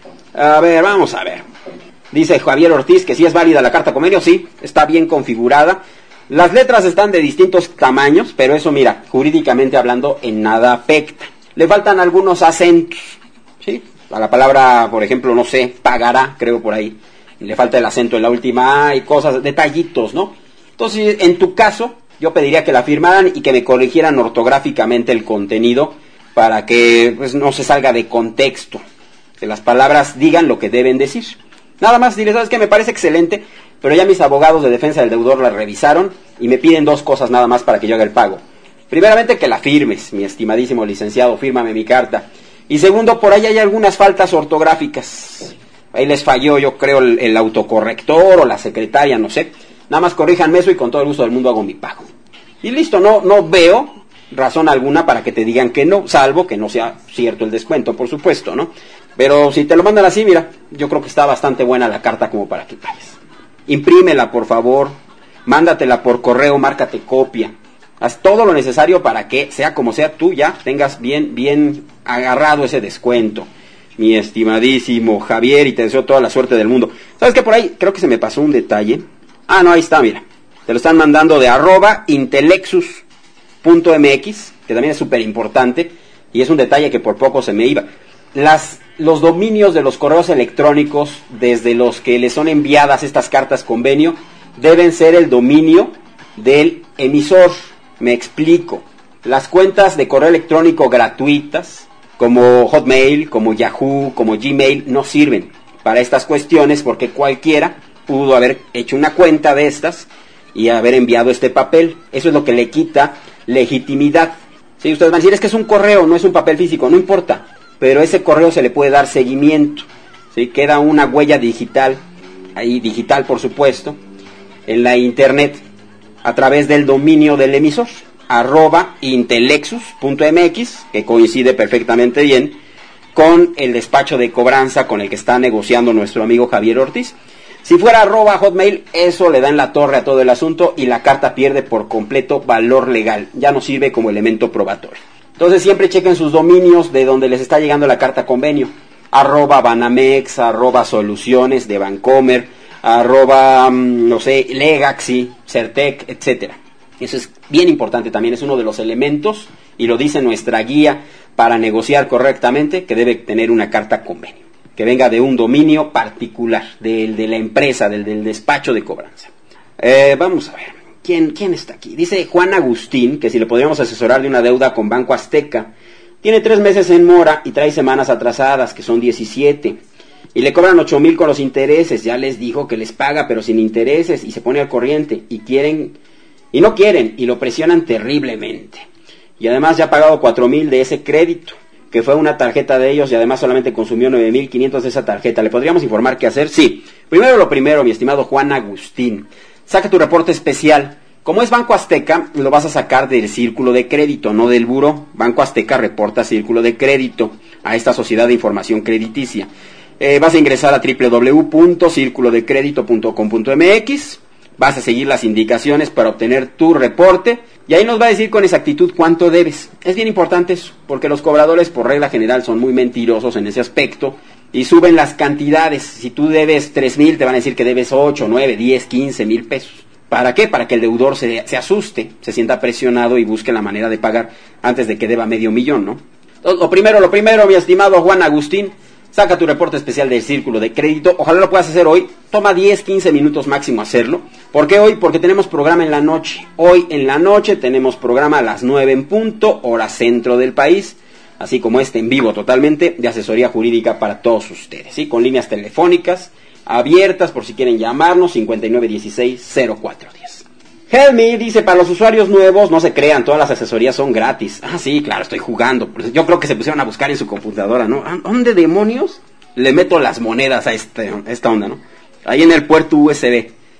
A ver, vamos a ver. Dice Javier Ortiz que sí es válida la carta convenio, sí, está bien configurada. Las letras están de distintos tamaños, pero eso, mira, jurídicamente hablando, en nada afecta. Le faltan algunos acentos, ¿sí? A la palabra, por ejemplo, no sé, pagará, creo por ahí. Le falta el acento en la última A y cosas, detallitos, ¿no? Entonces, en tu caso, yo pediría que la firmaran y que me corrigieran ortográficamente el contenido para que pues, no se salga de contexto, que las palabras digan lo que deben decir. Nada más, dile, ¿sabes qué? Me parece excelente, pero ya mis abogados de defensa del deudor la revisaron y me piden dos cosas nada más para que yo haga el pago. Primeramente, que la firmes, mi estimadísimo licenciado, fírmame mi carta. Y segundo, por ahí hay algunas faltas ortográficas. Ahí les falló, yo creo, el, el autocorrector o la secretaria, no sé. Nada más corríjanme eso y con todo el gusto del mundo hago mi pago. Y listo, no, no veo razón alguna para que te digan que no, salvo que no sea cierto el descuento, por supuesto, ¿no? Pero si te lo mandan así, mira, yo creo que está bastante buena la carta como para que pagues. Imprímela, por favor, mándatela por correo, márcate copia. Haz todo lo necesario para que, sea como sea, tú ya tengas bien, bien agarrado ese descuento. Mi estimadísimo Javier, y te deseo toda la suerte del mundo. ¿Sabes qué? Por ahí creo que se me pasó un detalle. Ah, no, ahí está, mira. Te lo están mandando de arroba intelexus punto m x, que también es súper importante, y es un detalle que por poco se me iba. Las, los dominios de los correos electrónicos, desde los que les son enviadas estas cartas convenio, deben ser el dominio del emisor. Me explico. Las cuentas de correo electrónico gratuitas, como Hotmail, como Yahoo, como Gmail, no sirven para estas cuestiones porque cualquiera pudo haber hecho una cuenta de estas y haber enviado este papel. Eso es lo que le quita legitimidad. Sí, ustedes van a decir, es que es un correo, no es un papel físico, no importa, pero ese correo se le puede dar seguimiento. ¿Sí? Queda una huella digital, ahí digital por supuesto, en la internet, a través del dominio del emisor, arroba intelexus punto m x, que coincide perfectamente bien con el despacho de cobranza con el que está negociando nuestro amigo Javier Ortiz. Si fuera arroba hotmail, eso le da en la torre a todo el asunto y la carta pierde por completo valor legal, ya no sirve como elemento probatorio. Entonces siempre chequen sus dominios de donde les está llegando la carta convenio, arroba Banamex, arroba Soluciones de Bancomer, arroba, no sé, Legaxi, Certec, etcétera. Eso es bien importante también, es uno de los elementos, y lo dice nuestra guía para negociar correctamente, que debe tener una carta convenio, que venga de un dominio particular, del de la empresa, del, del despacho de cobranza. Eh, vamos a ver, ¿quién, ¿quién está aquí? Dice Juan Agustín, que si le podríamos asesorar de una deuda con Banco Azteca. Tiene tres meses en mora y trae semanas atrasadas, que son diecisiete. Y le cobran ocho mil con los intereses, ya les dijo que les paga pero sin intereses y se pone al corriente y quieren, y no quieren y lo presionan terriblemente. Y además ya ha pagado cuatro mil de ese crédito, que fue una tarjeta de ellos y además solamente consumió nueve mil quinientos de esa tarjeta. ¿Le podríamos informar qué hacer? Sí. Primero lo primero, mi estimado Juan Agustín, saca tu reporte especial. Como es Banco Azteca, lo vas a sacar del círculo de crédito, no del buró. Banco Azteca reporta círculo de crédito a esta sociedad de información crediticia. Eh, vas a ingresar a doble u doble u doble u punto círculo de crédito punto com punto m x, vas a seguir las indicaciones para obtener tu reporte y ahí nos va a decir con exactitud cuánto debes. Es bien importante eso, porque los cobradores por regla general son muy mentirosos en ese aspecto y suben las cantidades. Si tú debes tres mil, te van a decir que debes ocho, nueve, diez, quince mil pesos. ¿Para qué? Para que el deudor se, se asuste, se sienta presionado y busque la manera de pagar antes de que deba medio millón, ¿no? Entonces, lo primero, lo primero, mi estimado Juan Agustín, saca tu reporte especial del círculo de crédito. Ojalá lo puedas hacer hoy. Toma diez, quince minutos máximo hacerlo. ¿Por qué hoy? Porque tenemos programa en la noche. Hoy en la noche tenemos programa a las nueve en punto, hora centro del país. Así como este en vivo totalmente de asesoría jurídica para todos ustedes, ¿sí? Con líneas telefónicas abiertas por si quieren llamarnos, cincuenta y nueve dieciséis cero cuatro diez. Help me dice, para los usuarios nuevos, no se crean, todas las asesorías son gratis. Ah, sí, claro, estoy jugando. Yo creo que se pusieron a buscar en su computadora, ¿no? ¿Dónde demonios le meto las monedas a, este, a esta onda, no? Ahí en el puerto U S B.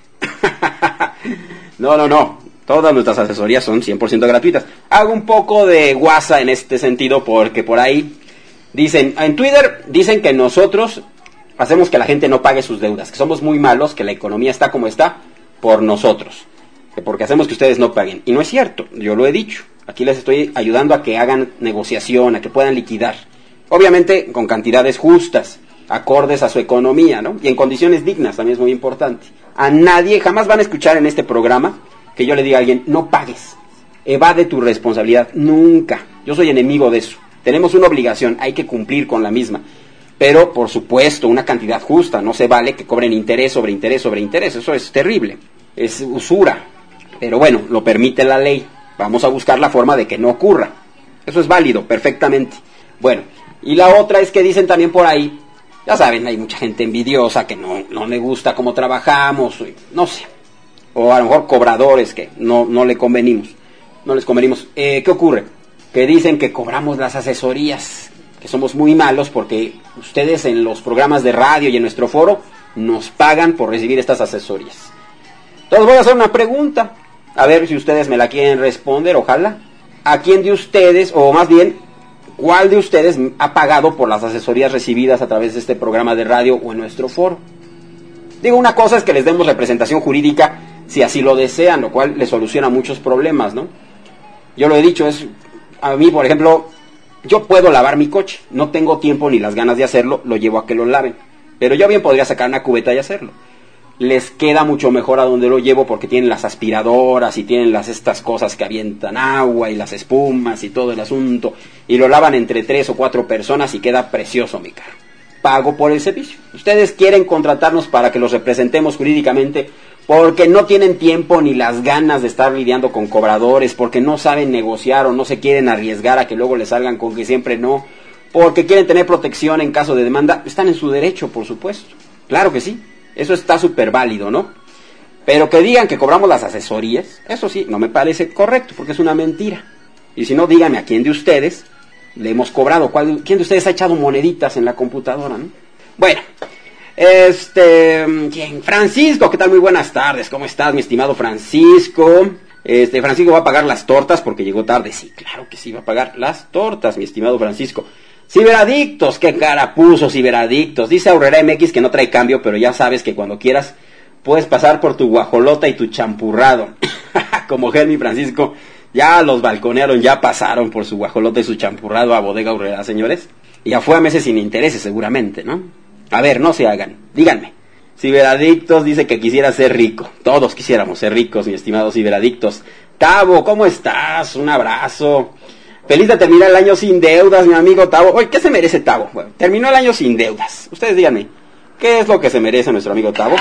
No, no, no. Todas nuestras asesorías son cien por ciento gratuitas. Hago un poco de guasa en este sentido porque por ahí dicen, en Twitter dicen que nosotros hacemos que la gente no pague sus deudas, que somos muy malos, que la economía está como está por nosotros, que porque hacemos que ustedes no paguen. Y no es cierto, yo lo he dicho. Aquí les estoy ayudando a que hagan negociación, a que puedan liquidar. Obviamente con cantidades justas, acordes a su economía, ¿no? Y en condiciones dignas, también es muy importante. A nadie, jamás van a escuchar en este programa que yo le diga a alguien, no pagues, evade tu responsabilidad, nunca. Yo soy enemigo de eso. Tenemos una obligación, hay que cumplir con la misma. Pero, por supuesto, una cantidad justa, no se vale que cobren interés sobre interés sobre interés, eso es terrible, es usura. Pero bueno, lo permite la ley, vamos a buscar la forma de que no ocurra. Eso es válido, perfectamente. Bueno, y la otra es que dicen también por ahí, ya saben, hay mucha gente envidiosa que no, no le gusta cómo trabajamos, no sé. O a lo mejor cobradores que no, no le convenimos, no les convenimos. Eh, ¿Qué ocurre? Que dicen que cobramos las asesorías, que somos muy malos porque ustedes en los programas de radio y en nuestro foro nos pagan por recibir estas asesorías. Entonces voy a hacer una pregunta, a ver si ustedes me la quieren responder, ojalá. ¿A quién de ustedes, o más bien, cuál de ustedes ha pagado por las asesorías recibidas a través de este programa de radio o en nuestro foro? Digo, una cosa es que les demos representación jurídica si así lo desean, lo cual les soluciona muchos problemas, ¿no? Yo lo he dicho, es a mí, por ejemplo, yo puedo lavar mi coche, no tengo tiempo ni las ganas de hacerlo, lo llevo a que lo laven, pero yo bien podría sacar una cubeta y hacerlo. Les queda mucho mejor a donde lo llevo porque tienen las aspiradoras y tienen las estas cosas que avientan agua y las espumas y todo el asunto, y lo lavan entre tres o cuatro personas y queda precioso mi carro. Pago por el servicio. Ustedes quieren contratarnos para que los representemos jurídicamente porque no tienen tiempo ni las ganas de estar lidiando con cobradores, porque no saben negociar o no se quieren arriesgar a que luego les salgan con que siempre no, porque quieren tener protección en caso de demanda. Están en su derecho, por supuesto. Claro que sí. Eso está súper válido, ¿no? Pero que digan que cobramos las asesorías, eso sí, no me parece correcto, porque es una mentira. Y si no, díganme a quién de ustedes le hemos cobrado, ¿cuál, quién de ustedes ha echado moneditas en la computadora, ¿no? Bueno, este, ¿quién? Francisco, ¿qué tal? Muy buenas tardes, ¿cómo estás, mi estimado Francisco? Este, Francisco va a pagar las tortas porque llegó tarde. Sí, claro que sí, va a pagar las tortas, mi estimado Francisco. Ciberadictos, qué cara puso Ciberadictos. Dice Aurrera M X que no trae cambio, pero ya sabes que cuando quieras puedes pasar por tu guajolota y tu champurrado. Como Germi Francisco, ya los balconearon, ya pasaron por su guajolota y su champurrado a Bodega Aurrera, señores. Y ya fue a meses sin intereses, seguramente, ¿no? A ver, no se hagan, díganme. Ciberadictos dice que quisiera ser rico. Todos quisiéramos ser ricos, mi estimado Ciberadictos. Tavo, ¿cómo estás? Un abrazo. Feliz de terminar el año sin deudas, mi amigo Tavo. Oye, ¿qué se merece Tavo? Bueno, terminó el año sin deudas. Ustedes díganme, ¿qué es lo que se merece nuestro amigo Tavo?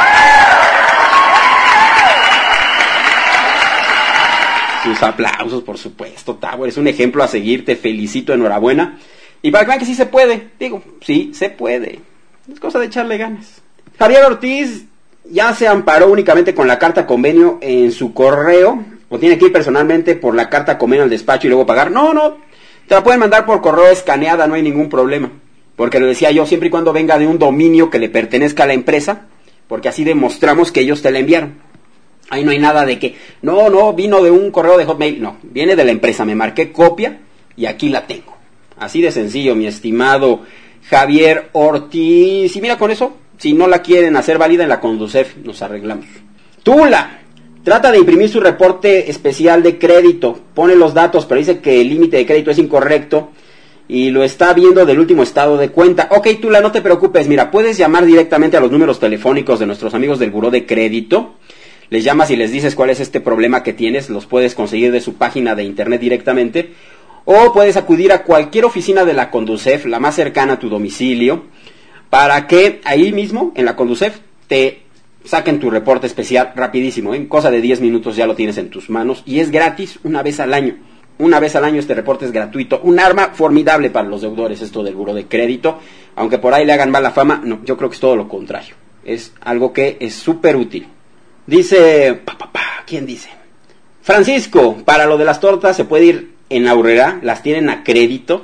Sus aplausos, por supuesto, Tavo. Eres un ejemplo a seguir, te felicito, enhorabuena. Y para que vean que sí se puede, digo, sí se puede. Es cosa de echarle ganas. Javier Ortiz ya se amparó únicamente con la carta convenio en su correo, o tiene que ir personalmente por la carta convenio al despacho y luego pagar. No, no, te la pueden mandar por correo escaneada, no hay ningún problema. Porque lo decía yo, siempre y cuando venga de un dominio que le pertenezca a la empresa, porque así demostramos que ellos te la enviaron. Ahí no hay nada de que, no, no, vino de un correo de Hotmail. No, viene de la empresa, me marqué copia y aquí la tengo. Así de sencillo, mi estimado Javier Ortiz. Y mira, con eso, si no la quieren hacer válida en la Conducef, nos arreglamos. Tula, trata de imprimir su reporte especial de crédito. Pone los datos, pero dice que el límite de crédito es incorrecto y lo está viendo del último estado de cuenta. Ok, Tula, no te preocupes. Mira, puedes llamar directamente a los números telefónicos de nuestros amigos del Buró de Crédito. Les llamas y les dices cuál es este problema que tienes. Los puedes conseguir de su página de internet directamente. O puedes acudir a cualquier oficina de la Conducef, la más cercana a tu domicilio, para que ahí mismo, en la Conducef, te saquen tu reporte especial rapidísimo. En cosa de diez minutos ya lo tienes en tus manos y es gratis una vez al año. Una vez al año este reporte es gratuito. Un arma formidable para los deudores, esto del Buró de Crédito. Aunque por ahí le hagan mala fama, no, yo creo que es todo lo contrario. Es algo que es súper útil. Dice, pa, pa, pa, ¿quién dice? Francisco, para lo de las tortas se puede ir en Aurrera, las tienen a crédito.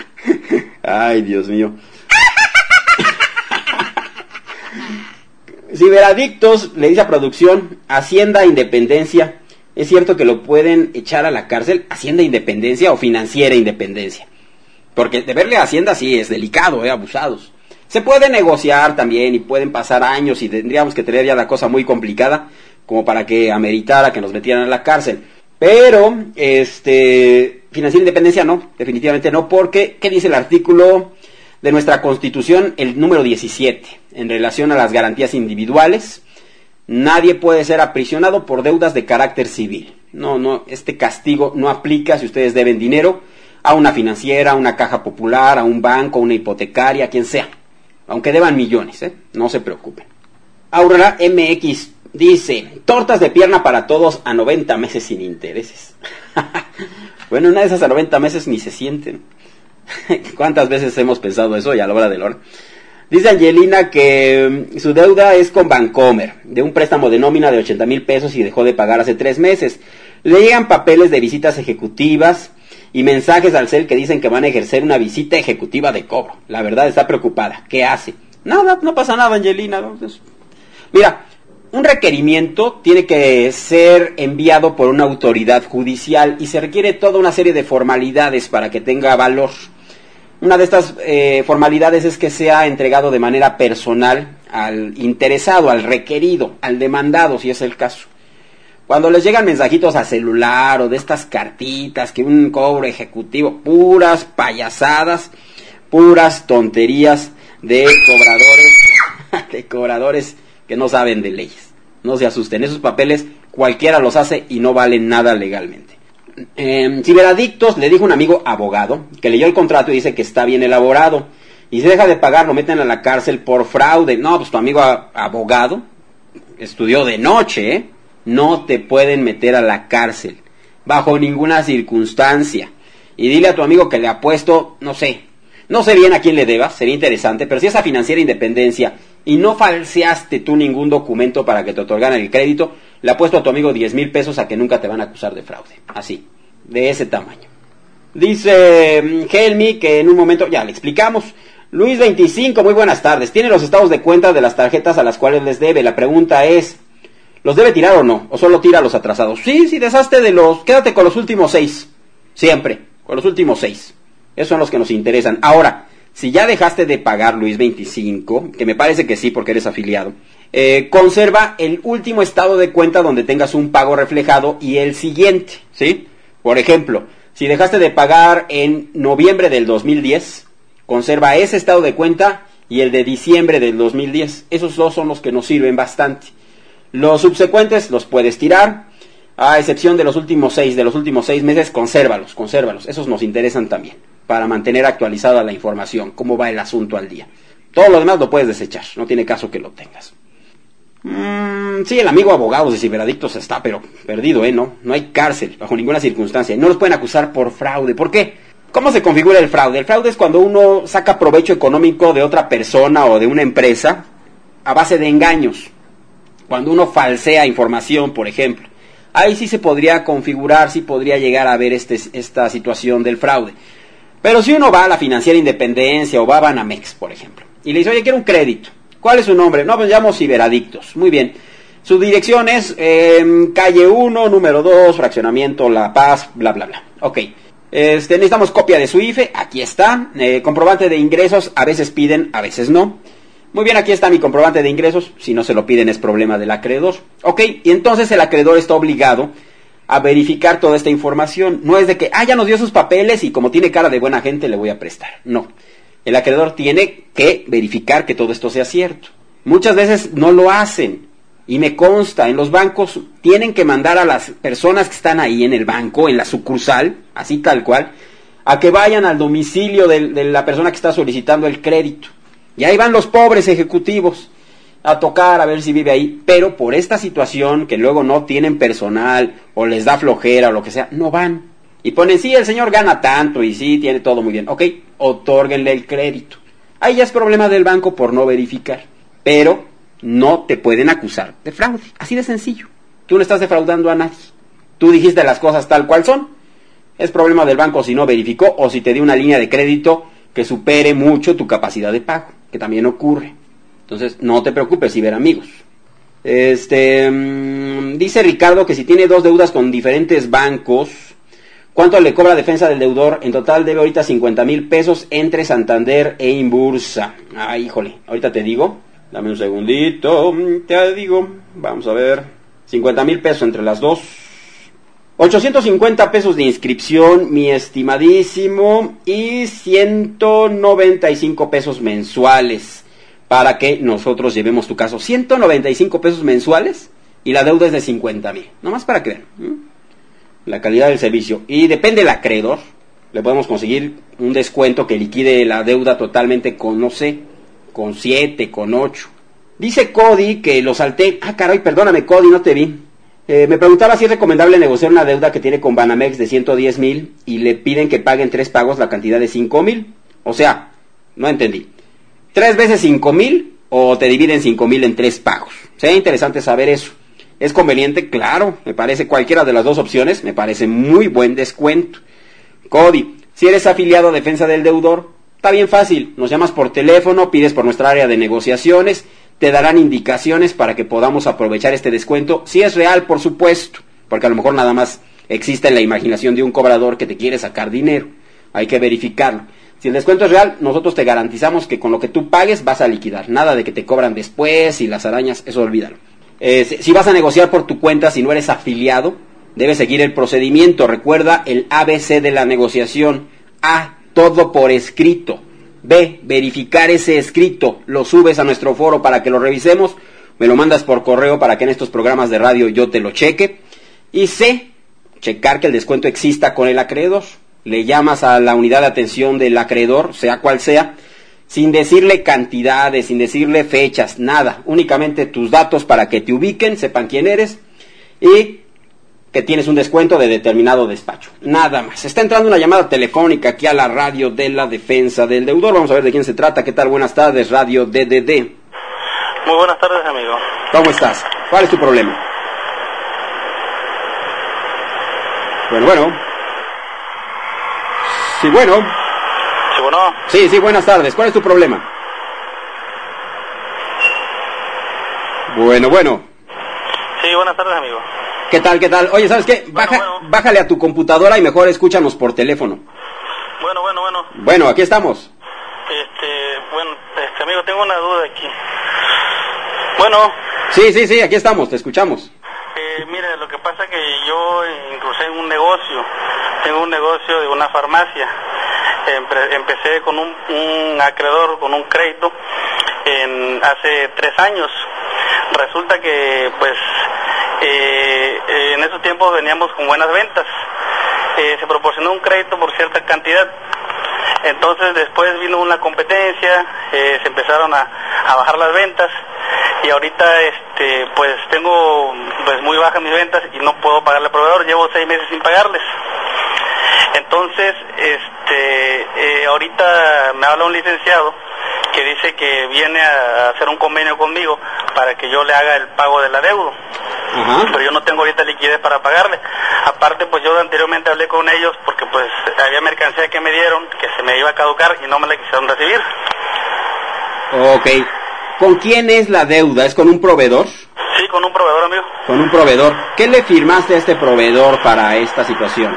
Ay, Dios mío. Ciberadictos, le dice a producción, Hacienda Independencia. ¿Es cierto que lo pueden echar a la cárcel? ¿Hacienda Independencia o Financiera Independencia? Porque deberle a Hacienda sí es delicado, eh, abusados. Se puede negociar también y pueden pasar años y tendríamos que tener ya la cosa muy complicada como para que ameritara que nos metieran a la cárcel. Pero, este, Financiera Independencia no, definitivamente no, porque, ¿qué dice el artículo de nuestra Constitución, el número diecisiete, en relación a las garantías individuales? Nadie puede ser aprisionado por deudas de carácter civil. No, no, este castigo no aplica si ustedes deben dinero a una financiera, a una caja popular, a un banco, a una hipotecaria, a quien sea. Aunque deban millones, ¿eh? No se preocupen. Aurora M X dice, tortas de pierna para todos a noventa meses sin intereses. Bueno, una de esas a noventa meses ni se sienten. ¿Cuántas veces hemos pensado eso y a la hora de la hora? Dice Angelina que su deuda es con Bancomer, de un préstamo de nómina de ochenta mil pesos y dejó de pagar hace tres meses. Le llegan papeles de visitas ejecutivas y mensajes al cel que dicen que van a ejercer una visita ejecutiva de cobro. La verdad está preocupada. ¿Qué hace? Nada, no pasa nada, Angelina. Mira, un requerimiento tiene que ser enviado por una autoridad judicial y se requiere toda una serie de formalidades para que tenga valor. Una de estas eh, formalidades es que sea entregado de manera personal al interesado, al requerido, al demandado, si es el caso. Cuando les llegan mensajitos a celular o de estas cartitas, que un cobro ejecutivo, puras payasadas, puras tonterías de cobradores, de cobradores que no saben de leyes. No se asusten, esos papeles cualquiera los hace y no valen nada legalmente. Eh, ciberadictos, le dijo un amigo abogado que leyó el contrato y dice que está bien elaborado y si deja de pagar lo meten a la cárcel por fraude. No, pues tu amigo a, abogado estudió de noche, ¿eh? No te pueden meter a la cárcel bajo ninguna circunstancia. Y dile a tu amigo que le ha puesto, no sé, no sé bien a quién le debas, sería interesante, pero si es a Financiera Independencia y no falseaste tú ningún documento para que te otorgaran el crédito, le apuesto a tu amigo diez mil pesos a que nunca te van a acusar de fraude. Así, de ese tamaño. Dice Helmi que en un momento, ya le explicamos. Luis veinticinco, muy buenas tardes. Tiene los estados de cuenta de las tarjetas a las cuales les debe. La pregunta es, ¿los debe tirar o no? ¿O solo tira a los atrasados? Sí, sí, deshazte de los, quédate con los últimos seis. Siempre, con los últimos seis. Esos son los que nos interesan. Ahora, si ya dejaste de pagar, Luis veinticinco, que me parece que sí porque eres afiliado, eh, conserva el último estado de cuenta donde tengas un pago reflejado y el siguiente, ¿sí? Por ejemplo, si dejaste de pagar en noviembre del dos mil diez, conserva ese estado de cuenta y el de diciembre del dos mil diez. Esos dos son los que nos sirven bastante. Los subsecuentes los puedes tirar, a excepción de los últimos seis, de los últimos seis meses, consérvalos, consérvalos. Esos nos interesan también, para mantener actualizada la información, cómo va el asunto al día. Todo lo demás lo puedes desechar, no tiene caso que lo tengas. Mm, sí, el amigo abogado de ciberadictos está, pero perdido, ¿eh? No, no hay cárcel, bajo ninguna circunstancia. No los pueden acusar por fraude. ¿Por qué? ¿Cómo se configura el fraude? El fraude es cuando uno saca provecho económico de otra persona o de una empresa a base de engaños. Cuando uno falsea información, por ejemplo. Ahí sí se podría configurar, sí podría llegar a ver este, esta situación del fraude. Pero si uno va a la Financiera Independencia o va a Banamex, por ejemplo, y le dice, oye, quiero un crédito. ¿Cuál es su nombre? No, pues llamo Ciberadictos. Muy bien. Su dirección es eh, calle uno, número dos, fraccionamiento La Paz, bla, bla, bla. Ok. Este, necesitamos copia de su I F E. Aquí está. Eh, comprobante de ingresos. A veces piden, a veces no. Muy bien, aquí está mi comprobante de ingresos. Si no se lo piden es problema del acreedor. Ok. Y entonces el acreedor está obligado a verificar toda esta información. No es de que, ah, ya nos dio sus papeles y como tiene cara de buena gente le voy a prestar. No. El acreedor tiene que verificar que todo esto sea cierto. Muchas veces no lo hacen. Y me consta, en los bancos tienen que mandar a las personas que están ahí en el banco, en la sucursal, así tal cual, a que vayan al domicilio de, de la persona que está solicitando el crédito. Y ahí van los pobres ejecutivos a tocar a ver si vive ahí. Pero por esta situación, que luego no tienen personal, o les da flojera, o lo que sea, no van. Y ponen, sí, el señor gana tanto, y sí, tiene todo muy bien. Ok, otórguenle el crédito. Ahí ya es problema del banco por no verificar. Pero no te pueden acusar de fraude. Así de sencillo. Tú no estás defraudando a nadie. Tú dijiste las cosas tal cual son. Es problema del banco si no verificó o si te dio una línea de crédito que supere mucho tu capacidad de pago, que también ocurre. Entonces, no te preocupes, ciberamigos. Este, mmm, dice Ricardo que si tiene dos deudas con diferentes bancos, ¿cuánto le cobra defensa del deudor? En total debe ahorita cincuenta mil pesos entre Santander e Inbursa. Ah, híjole, ahorita te digo. Dame un segundito, te digo. Vamos a ver. cincuenta mil pesos entre las dos. ochocientos cincuenta pesos de inscripción, mi estimadísimo. Y ciento noventa y cinco pesos mensuales para que nosotros llevemos tu caso. ciento noventa y cinco pesos mensuales y la deuda es de cincuenta mil. Nomás para que vean. ¿Mm? La calidad del servicio. Y depende del acreedor. Le podemos conseguir un descuento que liquide la deuda totalmente con, no sé, con siete, con ocho. Dice Cody que lo salté. Ah, caray, perdóname, Cody, no te vi. Eh, me preguntaba si es recomendable negociar una deuda que tiene con Banamex de ciento diez mil y le piden que paguen tres pagos la cantidad de cinco mil. O sea, no entendí. ¿Tres veces cinco mil o te dividen cinco mil en tres pagos? Sería interesante saber eso. ¿Es conveniente? Claro, me parece cualquiera de las dos opciones, me parece muy buen descuento. Cody, si eres afiliado a Defensa del Deudor, está bien fácil, nos llamas por teléfono, pides por nuestra área de negociaciones, te darán indicaciones para que podamos aprovechar este descuento, si es real, por supuesto, porque a lo mejor nada más existe en la imaginación de un cobrador que te quiere sacar dinero, hay que verificarlo. Si el descuento es real, nosotros te garantizamos que con lo que tú pagues vas a liquidar, nada de que te cobran después y las arañas, eso olvídalo. Eh, si vas a negociar por tu cuenta, si no eres afiliado, debes seguir el procedimiento. Recuerda el A B C de la negociación. A, todo por escrito. B, verificar ese escrito. Lo subes a nuestro foro para que lo revisemos. Me lo mandas por correo para que en estos programas de radio yo te lo cheque. Y C, checar que el descuento exista con el acreedor. Le llamas a la unidad de atención del acreedor, sea cual sea, sin decirle cantidades, sin decirle fechas, nada. Únicamente tus datos para que te ubiquen, sepan quién eres y que tienes un descuento de determinado despacho. Nada más. Está entrando una llamada telefónica aquí a la radio de la Defensa del Deudor. Vamos a ver de quién se trata. ¿Qué tal? Buenas tardes, Radio D D D. Muy buenas tardes, amigo. ¿Cómo estás? ¿Cuál es tu problema? Bueno, bueno. Sí, bueno. Sí, bueno. Sí, sí, buenas tardes. ¿Cuál es tu problema? Bueno, bueno. Sí, buenas tardes, amigo. ¿Qué tal, qué tal? Oye, ¿sabes qué? Baja, bueno, bueno. Bájale a tu computadora y mejor escúchanos por teléfono. Bueno, bueno, bueno. Bueno, aquí estamos. Este, bueno, este, amigo, tengo una duda aquí. Bueno. Sí, sí, sí, aquí estamos, te escuchamos. Eh, mire, lo que pasa es que yo incluso en un negocio, tengo un negocio de una farmacia. Empe- empecé con un, un acreedor, con un crédito, en, hace tres años. Resulta que, pues, eh, eh, en esos tiempos veníamos con buenas ventas. Eh, se proporcionó un crédito por cierta cantidad. Entonces después vino una competencia, eh, se empezaron a, a bajar las ventas y ahorita este pues tengo pues muy bajas mis ventas y no puedo pagarle al proveedor, llevo seis meses sin pagarles. Entonces este eh, ahorita me habla un licenciado que dice que viene a hacer un convenio conmigo para que yo le haga el pago del adeudo. Ajá. Pero yo no tengo ahorita liquidez para pagarle. Aparte, pues yo anteriormente hablé con ellos porque pues había mercancía que me dieron que se me iba a caducar y no me la quisieron recibir. Ok. ¿Con quién es la deuda? ¿Es con un proveedor? Sí, con un proveedor, amigo. Con un proveedor. ¿Qué le firmaste a este proveedor para esta situación?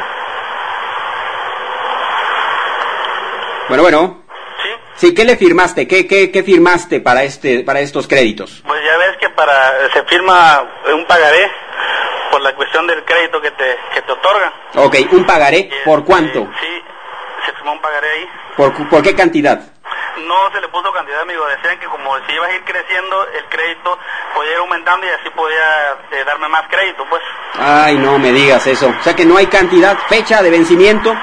Bueno, bueno. Sí, ¿qué le firmaste? ¿Qué, qué, qué firmaste para este, para estos créditos? Pues ya ves que para se firma un pagaré por la cuestión del crédito que te que te otorgan. Ok, ¿un pagaré? Y, ¿Por cuánto? Eh, sí, se firmó un pagaré ahí. ¿Por, ¿Por qué cantidad? No se le puso cantidad, amigo. Decían que como si iba a ir creciendo, el crédito podía ir aumentando y así podía eh, darme más crédito, pues. Ay, no me digas eso. O sea que no hay cantidad, fecha de vencimiento.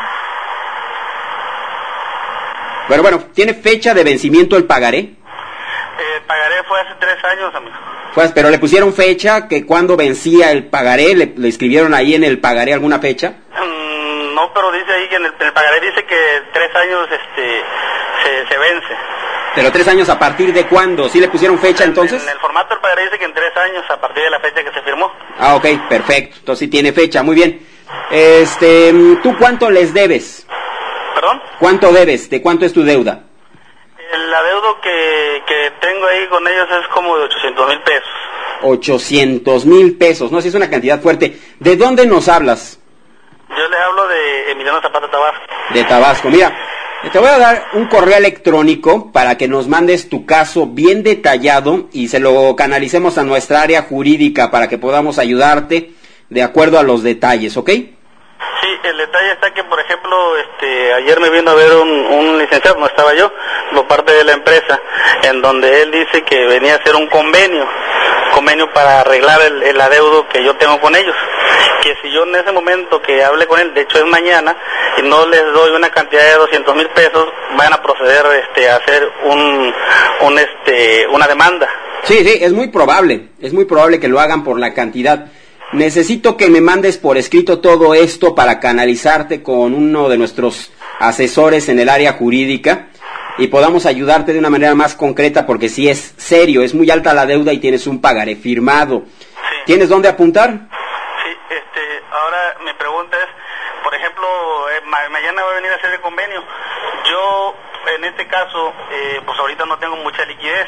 Bueno, bueno, ¿tiene fecha de vencimiento el pagaré? Eh, el pagaré fue hace tres años, amigo. Pues, pero le pusieron fecha, que cuando vencía el pagaré, ¿le, le escribieron ahí en el pagaré alguna fecha? Mm, no, pero dice ahí que en el, en el pagaré dice que tres años este se, se vence. ¿Pero tres años a partir de cuándo? ¿Sí le pusieron fecha en, entonces? En el formato del pagaré dice que en tres años a partir de la fecha que se firmó. Ah, ok, perfecto. Entonces sí tiene fecha, muy bien. Este, ¿tú cuánto les debes? ¿Perdón? ¿Cuánto debes? ¿De cuánto es tu deuda? El adeudo que, que tengo ahí con ellos es como de ochocientos mil pesos. ochocientos mil pesos, ¿no? Si es una cantidad fuerte. ¿De dónde nos hablas? Yo le hablo de Emiliano Zapata, Tabasco. De Tabasco. Mira, te voy a dar un correo electrónico para que nos mandes tu caso bien detallado y se lo canalicemos a nuestra área jurídica para que podamos ayudarte de acuerdo a los detalles, ¿ok? Sí, el detalle está que, por ejemplo, este, ayer me vino a ver un, un licenciado, no estaba yo, por parte de la empresa, en donde él dice que venía a hacer un convenio, convenio para arreglar el, el adeudo que yo tengo con ellos, que si yo en ese momento que hable con él, de hecho es mañana, y no les doy una cantidad de doscientos mil pesos, van a proceder este, a hacer un, un, este, una demanda. Sí, sí, es muy probable, es muy probable que lo hagan por la cantidad. Necesito que me mandes por escrito todo esto para canalizarte con uno de nuestros asesores en el área jurídica y podamos ayudarte de una manera más concreta, porque si es serio, es muy alta la deuda y tienes un pagaré firmado. Sí. ¿Tienes dónde apuntar? Sí, este, ahora mi pregunta es, por ejemplo, eh, ma mañana va a venir a hacer el convenio. Yo, en este caso, eh, pues ahorita no tengo mucha liquidez.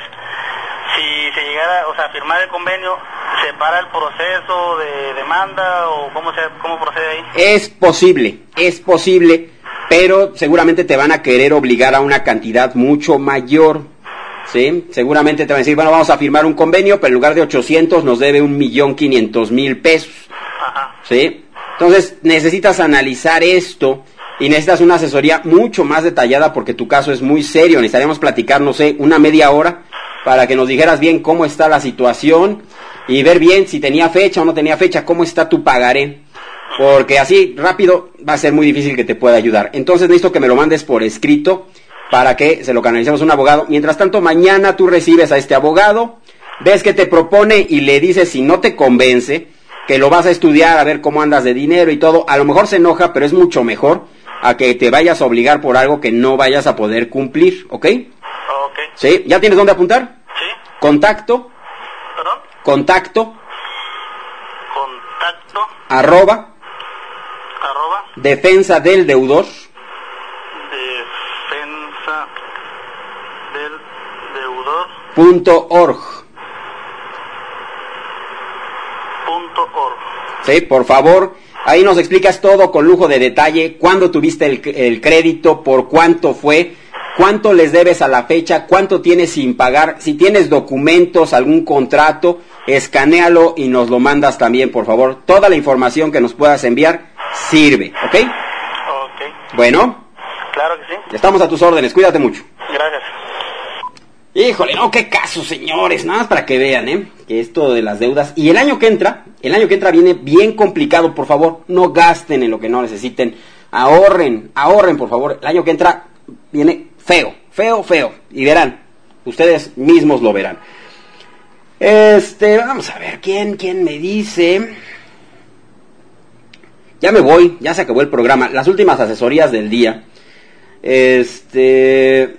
Si se llegara, o sea, a firmar el convenio, ¿se para el proceso de demanda o cómo se cómo procede ahí? Es posible, es posible, pero seguramente te van a querer obligar a una cantidad mucho mayor, ¿sí? Seguramente te van a decir, bueno, vamos a firmar un convenio, pero en lugar de ochocientos nos debe un millón quinientos mil pesos, Ajá. ¿sí? Entonces necesitas analizar esto y necesitas una asesoría mucho más detallada porque tu caso es muy serio. Necesitaríamos platicar, no sé, una media hora para que nos dijeras bien cómo está la situación y ver bien si tenía fecha o no tenía fecha, cómo está tu pagaré, porque así rápido va a ser muy difícil que te pueda ayudar. Entonces necesito que me lo mandes por escrito para que se lo canalicemos a un abogado. Mientras tanto, mañana tú recibes a este abogado, ves que te propone y le dices, si no te convence, que lo vas a estudiar, a ver cómo andas de dinero y todo. A lo mejor se enoja, pero es mucho mejor a que te vayas a obligar por algo que no vayas a poder cumplir, ¿ok? Ok. ¿Sí? ¿Ya tienes dónde apuntar? Sí. Contacto. ¿Perdón? Contacto. Contacto. Arroba. Arroba. Defensa del deudor. Defensa del deudor. Punto org. Punto org. Sí, por favor. Ahí nos explicas todo con lujo de detalle. ¿Cuándo tuviste el, el crédito? ¿Por cuánto fue? ¿Cuánto les debes a la fecha? ¿Cuánto tienes sin pagar? Si tienes documentos, algún contrato, escanéalo y nos lo mandas también, por favor. Toda la información que nos puedas enviar sirve, ¿ok? Ok. Bueno. Claro que sí. Estamos a tus órdenes. Cuídate mucho. Gracias. Híjole, no, qué caso, señores. Nada más para que vean, ¿eh? Que esto de las deudas. Y el año que entra, el año que entra viene bien complicado. Por favor, no gasten en lo que no necesiten. Ahorren, ahorren, por favor. El año que entra viene feo, feo, feo. Y verán, ustedes mismos lo verán. Este, vamos a ver, ¿quién, quién me dice? Ya me voy, ya se acabó el programa. Las últimas asesorías del día. Este...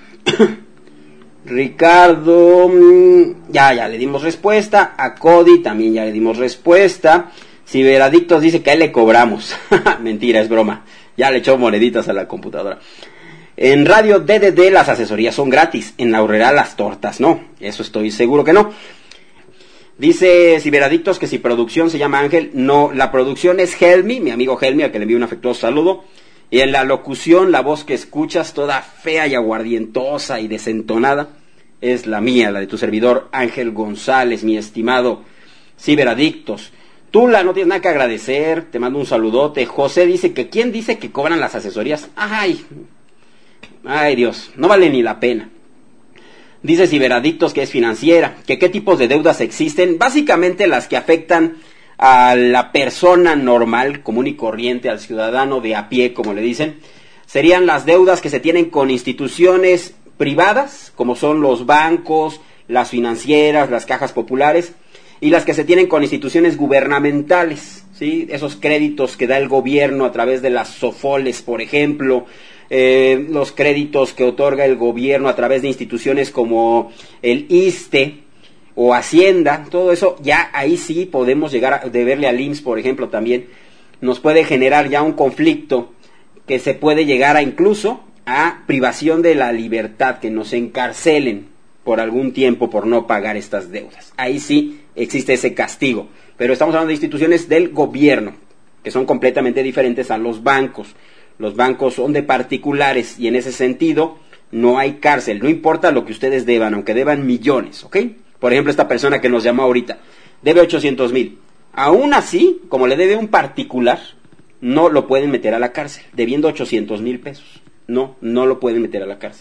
Ricardo, ya, ya le dimos respuesta. A Cody también ya le dimos respuesta. Ciberadictos dice que a él le cobramos. Mentira, es broma. Ya le echó moneditas a la computadora. En Radio D D D las asesorías son gratis. En la Aurrera las tortas no. Eso estoy seguro que no. Dice Ciberadictos que si producción se llama Ángel. No, la producción es Helmi, mi amigo Helmi, al que le envío un afectuoso saludo. Y en la locución, la voz que escuchas, toda fea y aguardientosa y desentonada, es la mía, la de tu servidor Ángel González, mi estimado Ciberadictos. Tula, no tienes nada que agradecer, te mando un saludote. José dice que ¿quién dice que cobran las asesorías? Ay, ay Dios, no vale ni la pena. Dice Ciberadictos que es financiera, que qué tipos de deudas existen, básicamente las que afectan a la persona normal, común y corriente, al ciudadano de a pie, como le dicen, serían las deudas que se tienen con instituciones privadas, como son los bancos, las financieras, las cajas populares, y las que se tienen con instituciones gubernamentales, ¿sí? Esos créditos que da el gobierno a través de las SOFOLES, por ejemplo, eh, los créditos que otorga el gobierno a través de instituciones como el ISSSTE, o Hacienda, todo eso, ya ahí sí podemos llegar a deberle al I M S S, por ejemplo, también, nos puede generar ya un conflicto que se puede llegar a incluso a privación de la libertad, que nos encarcelen por algún tiempo por no pagar estas deudas. Ahí sí existe ese castigo, pero estamos hablando de instituciones del gobierno, que son completamente diferentes a los bancos. Los bancos son de particulares y en ese sentido no hay cárcel, no importa lo que ustedes deban, aunque deban millones, ¿ok? Por ejemplo, esta persona que nos llamó ahorita, debe ochocientos mil. Aún así, como le debe un particular, no lo pueden meter a la cárcel, debiendo ochocientos mil pesos. No, no lo pueden meter a la cárcel.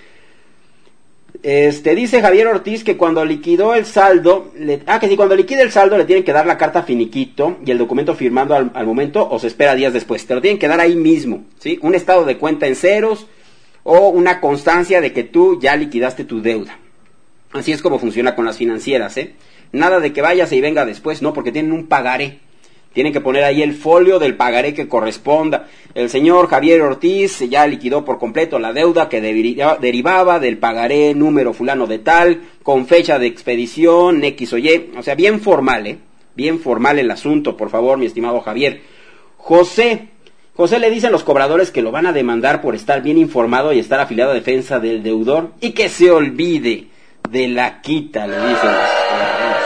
Este, dice Javier Ortiz que cuando liquidó el saldo, le, ah, que si cuando liquide el saldo le tienen que dar la carta finiquito y el documento firmando al, al momento, o se espera días después. Te lo tienen que dar ahí mismo, ¿sí? Un estado de cuenta en ceros o una constancia de que tú ya liquidaste tu deuda. Así es como funciona con las financieras, ¿eh? Nada de que vayas y venga después, no, porque tienen un pagaré. Tienen que poner ahí el folio del pagaré que corresponda. El señor Javier Ortiz ya liquidó por completo la deuda que derivaba del pagaré número fulano de tal, con fecha de expedición, X o Y. O sea, bien formal, ¿eh? Bien formal el asunto, por favor, mi estimado Javier. José, José le dicen los cobradores que lo van a demandar por estar bien informado y estar afiliado a defensa del deudor. Y que se olvide de la quita, le dicen los cobradores.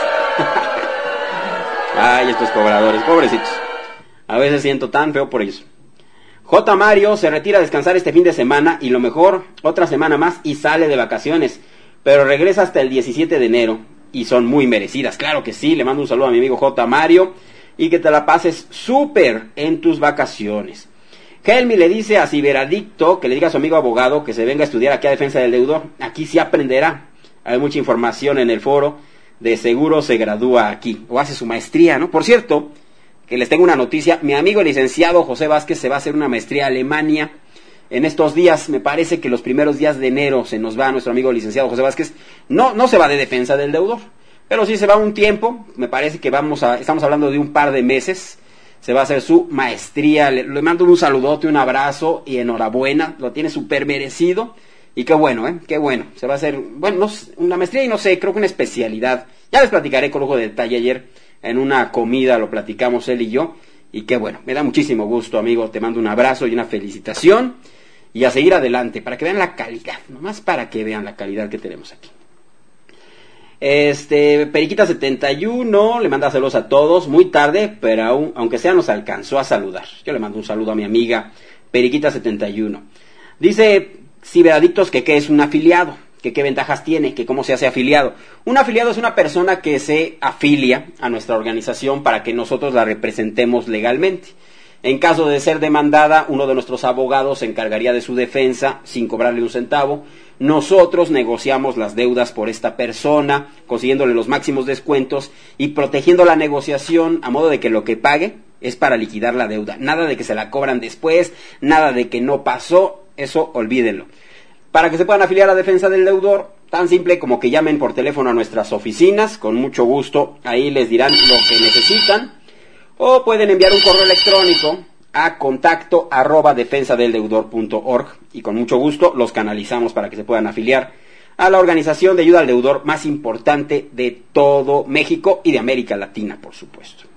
Ay, estos cobradores, pobrecitos. A veces siento tan feo por ellos. J. Mario se retira a descansar este fin de semana y lo mejor, otra semana más y sale de vacaciones. Pero regresa hasta el diecisiete de enero y son muy merecidas. Claro que sí, le mando un saludo a mi amigo J. Mario y que te la pases súper en tus vacaciones. Helmi le dice a Ciberadicto que le diga a su amigo abogado que se venga a estudiar aquí a defensa del deudor. Aquí sí aprenderá. Hay mucha información en el foro. De seguro se gradúa aquí, o hace su maestría, ¿no? Por cierto, que les tengo una noticia, mi amigo el licenciado José Vázquez se va a hacer una maestría a Alemania en estos días, me parece que los primeros días de enero se nos va nuestro amigo el licenciado José Vázquez, no, no se va de defensa del deudor, pero sí se va un tiempo, me parece que vamos a, estamos hablando de un par de meses, se va a hacer su maestría, le, le mando un saludote, un abrazo y enhorabuena, lo tiene súper merecido. Y qué bueno, ¿eh? Qué bueno. Se va a hacer, bueno, no, una maestría y no sé, creo que una especialidad. Ya les platicaré con lujo de detalle ayer. En una comida lo platicamos él y yo. Y qué bueno, me da muchísimo gusto, amigo. Te mando un abrazo y una felicitación. Y a seguir adelante, para que vean la calidad. Nomás para que vean la calidad que tenemos aquí. Este, Periquita setenta y uno, le manda saludos a todos. Muy tarde, pero aún, aunque sea nos alcanzó a saludar. Yo le mando un saludo a mi amiga Periquita setenta y uno. Dice Ciberadictos que qué es un afiliado, que qué ventajas tiene, que cómo se hace afiliado. Un afiliado es una persona que se afilia a nuestra organización para que nosotros la representemos legalmente. En caso de ser demandada, uno de nuestros abogados se encargaría de su defensa sin cobrarle un centavo. Nosotros negociamos las deudas por esta persona, consiguiéndole los máximos descuentos y protegiendo la negociación a modo de que lo que pague es para liquidar la deuda. Nada de que se la cobran después, nada de que no pasó. Eso olvídenlo. Para que se puedan afiliar a defensa del deudor, tan simple como que llamen por teléfono a nuestras oficinas, con mucho gusto, ahí les dirán lo que necesitan, o pueden enviar un correo electrónico a contacto arroba defensa del deudor punto org y con mucho gusto los canalizamos para que se puedan afiliar a la organización de ayuda al deudor más importante de todo México y de América Latina, por supuesto.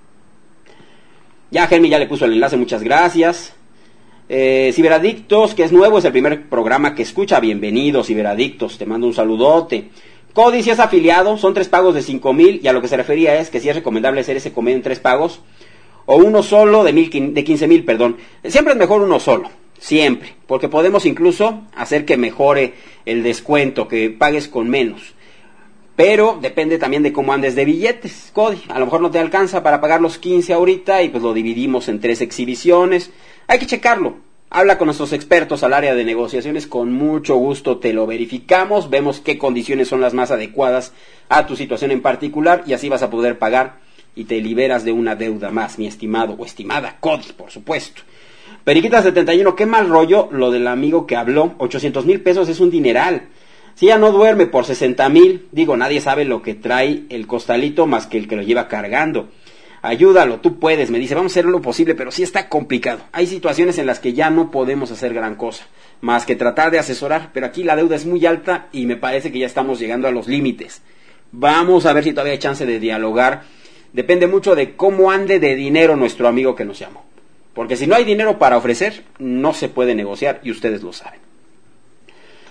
Ya Germi ya le puso el enlace, muchas gracias. Eh, Ciberadictos, que es nuevo, es el primer programa que escucha. Bienvenido, Ciberadictos, te mando un saludote. Cody, si es afiliado, son tres pagos de cinco mil, y a lo que se refería es que si es recomendable hacer ese convenio en tres pagos, o uno solo de, mil, de quince mil, perdón. Siempre es mejor uno solo, siempre, porque podemos incluso hacer que mejore el descuento, que pagues con menos. Pero depende también de cómo andes de billetes, Cody. A lo mejor no te alcanza para pagar los quince ahorita y pues lo dividimos en tres exhibiciones. Hay que checarlo. Habla con nuestros expertos al área de negociaciones, con mucho gusto te lo verificamos, vemos qué condiciones son las más adecuadas a tu situación en particular y así vas a poder pagar y te liberas de una deuda más, mi estimado o estimada Cody, por supuesto. Periquita setenta y uno, qué mal rollo lo del amigo que habló, ochocientos mil pesos es un dineral. Si ya no duerme por sesenta mil, digo, nadie sabe lo que trae el costalito más que el que lo lleva cargando. Ayúdalo, tú puedes, me dice, vamos a hacer lo posible, pero sí está complicado. Hay situaciones en las que ya no podemos hacer gran cosa, más que tratar de asesorar, pero aquí la deuda es muy alta y me parece que ya estamos llegando a los límites. Vamos a ver si todavía hay chance de dialogar. Depende mucho de cómo ande de dinero nuestro amigo que nos llamó. Porque si no hay dinero para ofrecer, no se puede negociar y ustedes lo saben.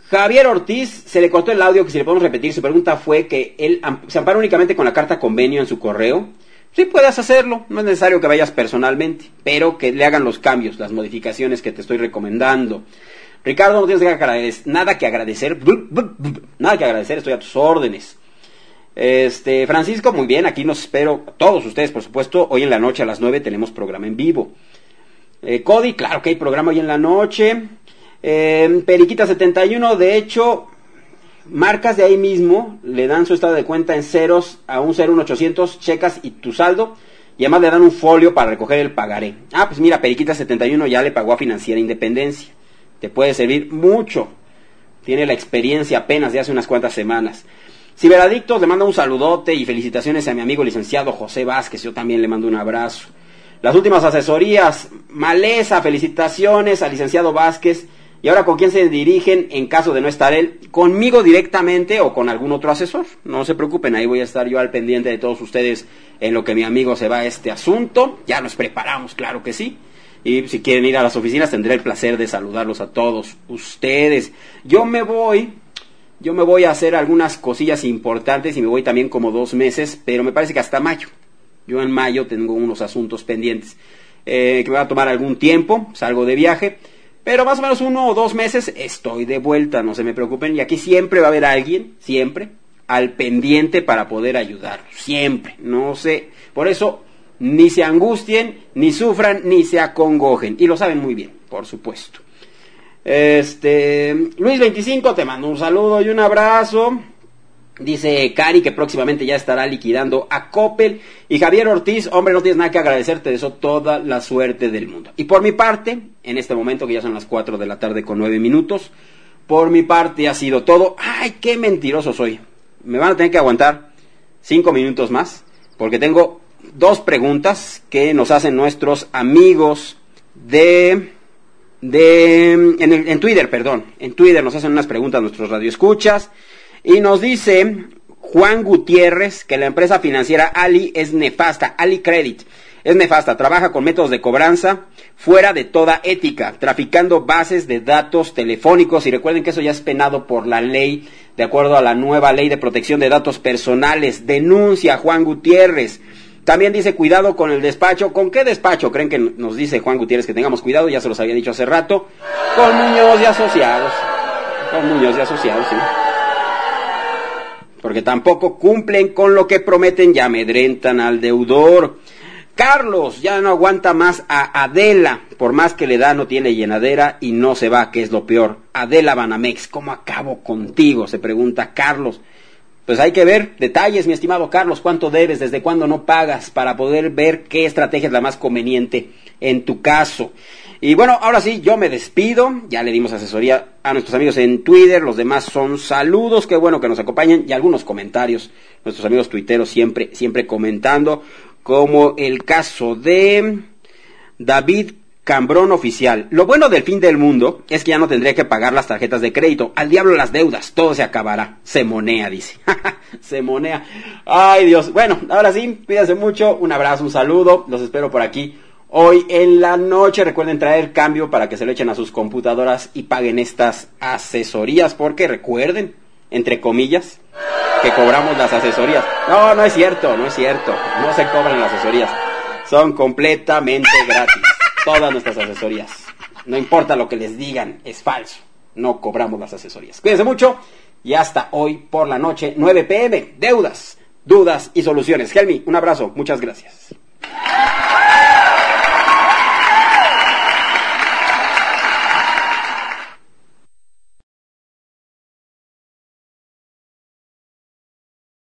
Javier Ortiz, se le cortó el audio, que si le podemos repetir, su pregunta fue que él se ampara únicamente con la carta convenio en su correo. Sí, puedes hacerlo, no es necesario que vayas personalmente, pero que le hagan los cambios, las modificaciones que te estoy recomendando. Ricardo, no tienes que agradecer, nada que agradecer, nada que agradecer, estoy a tus órdenes. Este, Francisco, muy bien, aquí nos espero, todos ustedes, por supuesto, hoy en la noche a las nueve tenemos programa en vivo. Eh, Cody, claro que hay programa hoy en la noche. Eh, Periquita setenta y uno, de hecho, marcas de ahí mismo, le dan su estado de cuenta en ceros a un cero uno ochocientos, checas y tu saldo, y además le dan un folio para recoger el pagaré. Ah, pues mira, Periquita setenta y uno ya le pagó a Financiera Independencia. Te puede servir mucho. Tiene la experiencia apenas de hace unas cuantas semanas. Ciberadictos, le mando un saludote y felicitaciones a mi amigo licenciado José Vázquez. Yo también le mando un abrazo. Las últimas asesorías, Maleza, felicitaciones al licenciado Vázquez. Y ahora, ¿con quién se dirigen en caso de no estar él? Conmigo directamente o con algún otro asesor. No se preocupen, ahí voy a estar yo al pendiente de todos ustedes en lo que mi amigo se va a este asunto. Ya nos preparamos, claro que sí. Y si quieren ir a las oficinas, tendré el placer de saludarlos a todos ustedes. Yo me voy, yo me voy a hacer algunas cosillas importantes y me voy también como dos meses, pero me parece que hasta mayo. Yo en mayo tengo unos asuntos pendientes eh, que me va a tomar algún tiempo, salgo de viaje, pero más o menos uno o dos meses estoy de vuelta, no se me preocupen. Y aquí siempre va a haber alguien, siempre, al pendiente para poder ayudarlos, siempre, no sé, por eso ni se angustien, ni sufran, ni se acongojen. Y lo saben muy bien, por supuesto. Este, Luis veinticinco, te mando un saludo y un abrazo. Dice Cari que próximamente ya estará liquidando a Coppel. Y Javier Ortiz, hombre, no tienes nada que agradecer, te deseo toda la suerte del mundo. Y por mi parte, en este momento que ya son las cuatro de la tarde con nueve minutos, por mi parte ha sido todo. ¡Ay, qué mentiroso soy! Me van a tener que aguantar cinco minutos más, porque tengo dos preguntas que nos hacen nuestros amigos de... de en, el, en Twitter, perdón. En Twitter nos hacen unas preguntas nuestros radioescuchas. Y nos dice Juan Gutiérrez que la empresa financiera Ali es nefasta. Ali Credit es nefasta. Trabaja con métodos de cobranza fuera de toda ética, traficando bases de datos telefónicos. Y recuerden que eso ya es penado por la ley, de acuerdo a la nueva ley de protección de datos personales. Denuncia Juan Gutiérrez. También dice, cuidado con el despacho. ¿Con qué despacho creen que nos dice Juan Gutiérrez que tengamos cuidado? Ya se los había dicho hace rato. Con Muñoz y Asociados. Con Muñoz y Asociados, sí. Porque tampoco cumplen con lo que prometen y amedrentan al deudor. Carlos ya no aguanta más a Adela. Por más que le da, no tiene llenadera y no se va, que es lo peor. Adela Banamex, ¿cómo acabo contigo?, se pregunta Carlos. Pues hay que ver detalles, mi estimado Carlos, cuánto debes, desde cuándo no pagas, para poder ver qué estrategia es la más conveniente en tu caso. Y bueno, ahora sí, yo me despido, ya le dimos asesoría a nuestros amigos en Twitter, los demás son saludos, qué bueno que nos acompañen, y algunos comentarios, nuestros amigos tuiteros siempre, siempre comentando, como el caso de David Cambrón Oficial. Lo bueno del fin del mundo es que ya no tendría que pagar las tarjetas de crédito. Al diablo las deudas, todo se acabará. Se monea, dice. Se monea. Ay, Dios. Bueno, ahora sí, cuídense mucho. Un abrazo, un saludo. Los espero por aquí hoy en la noche. Recuerden traer cambio para que se lo echen a sus computadoras y paguen estas asesorías. Porque recuerden, entre comillas, que cobramos las asesorías. No, no es cierto, no es cierto. No se cobran las asesorías. Son completamente gratis. Todas nuestras asesorías. No importa lo que les digan, es falso. No cobramos las asesorías. Cuídense mucho y hasta hoy por la noche, nueve pe eme. Deudas, dudas y soluciones. Helmi, un abrazo. Muchas gracias.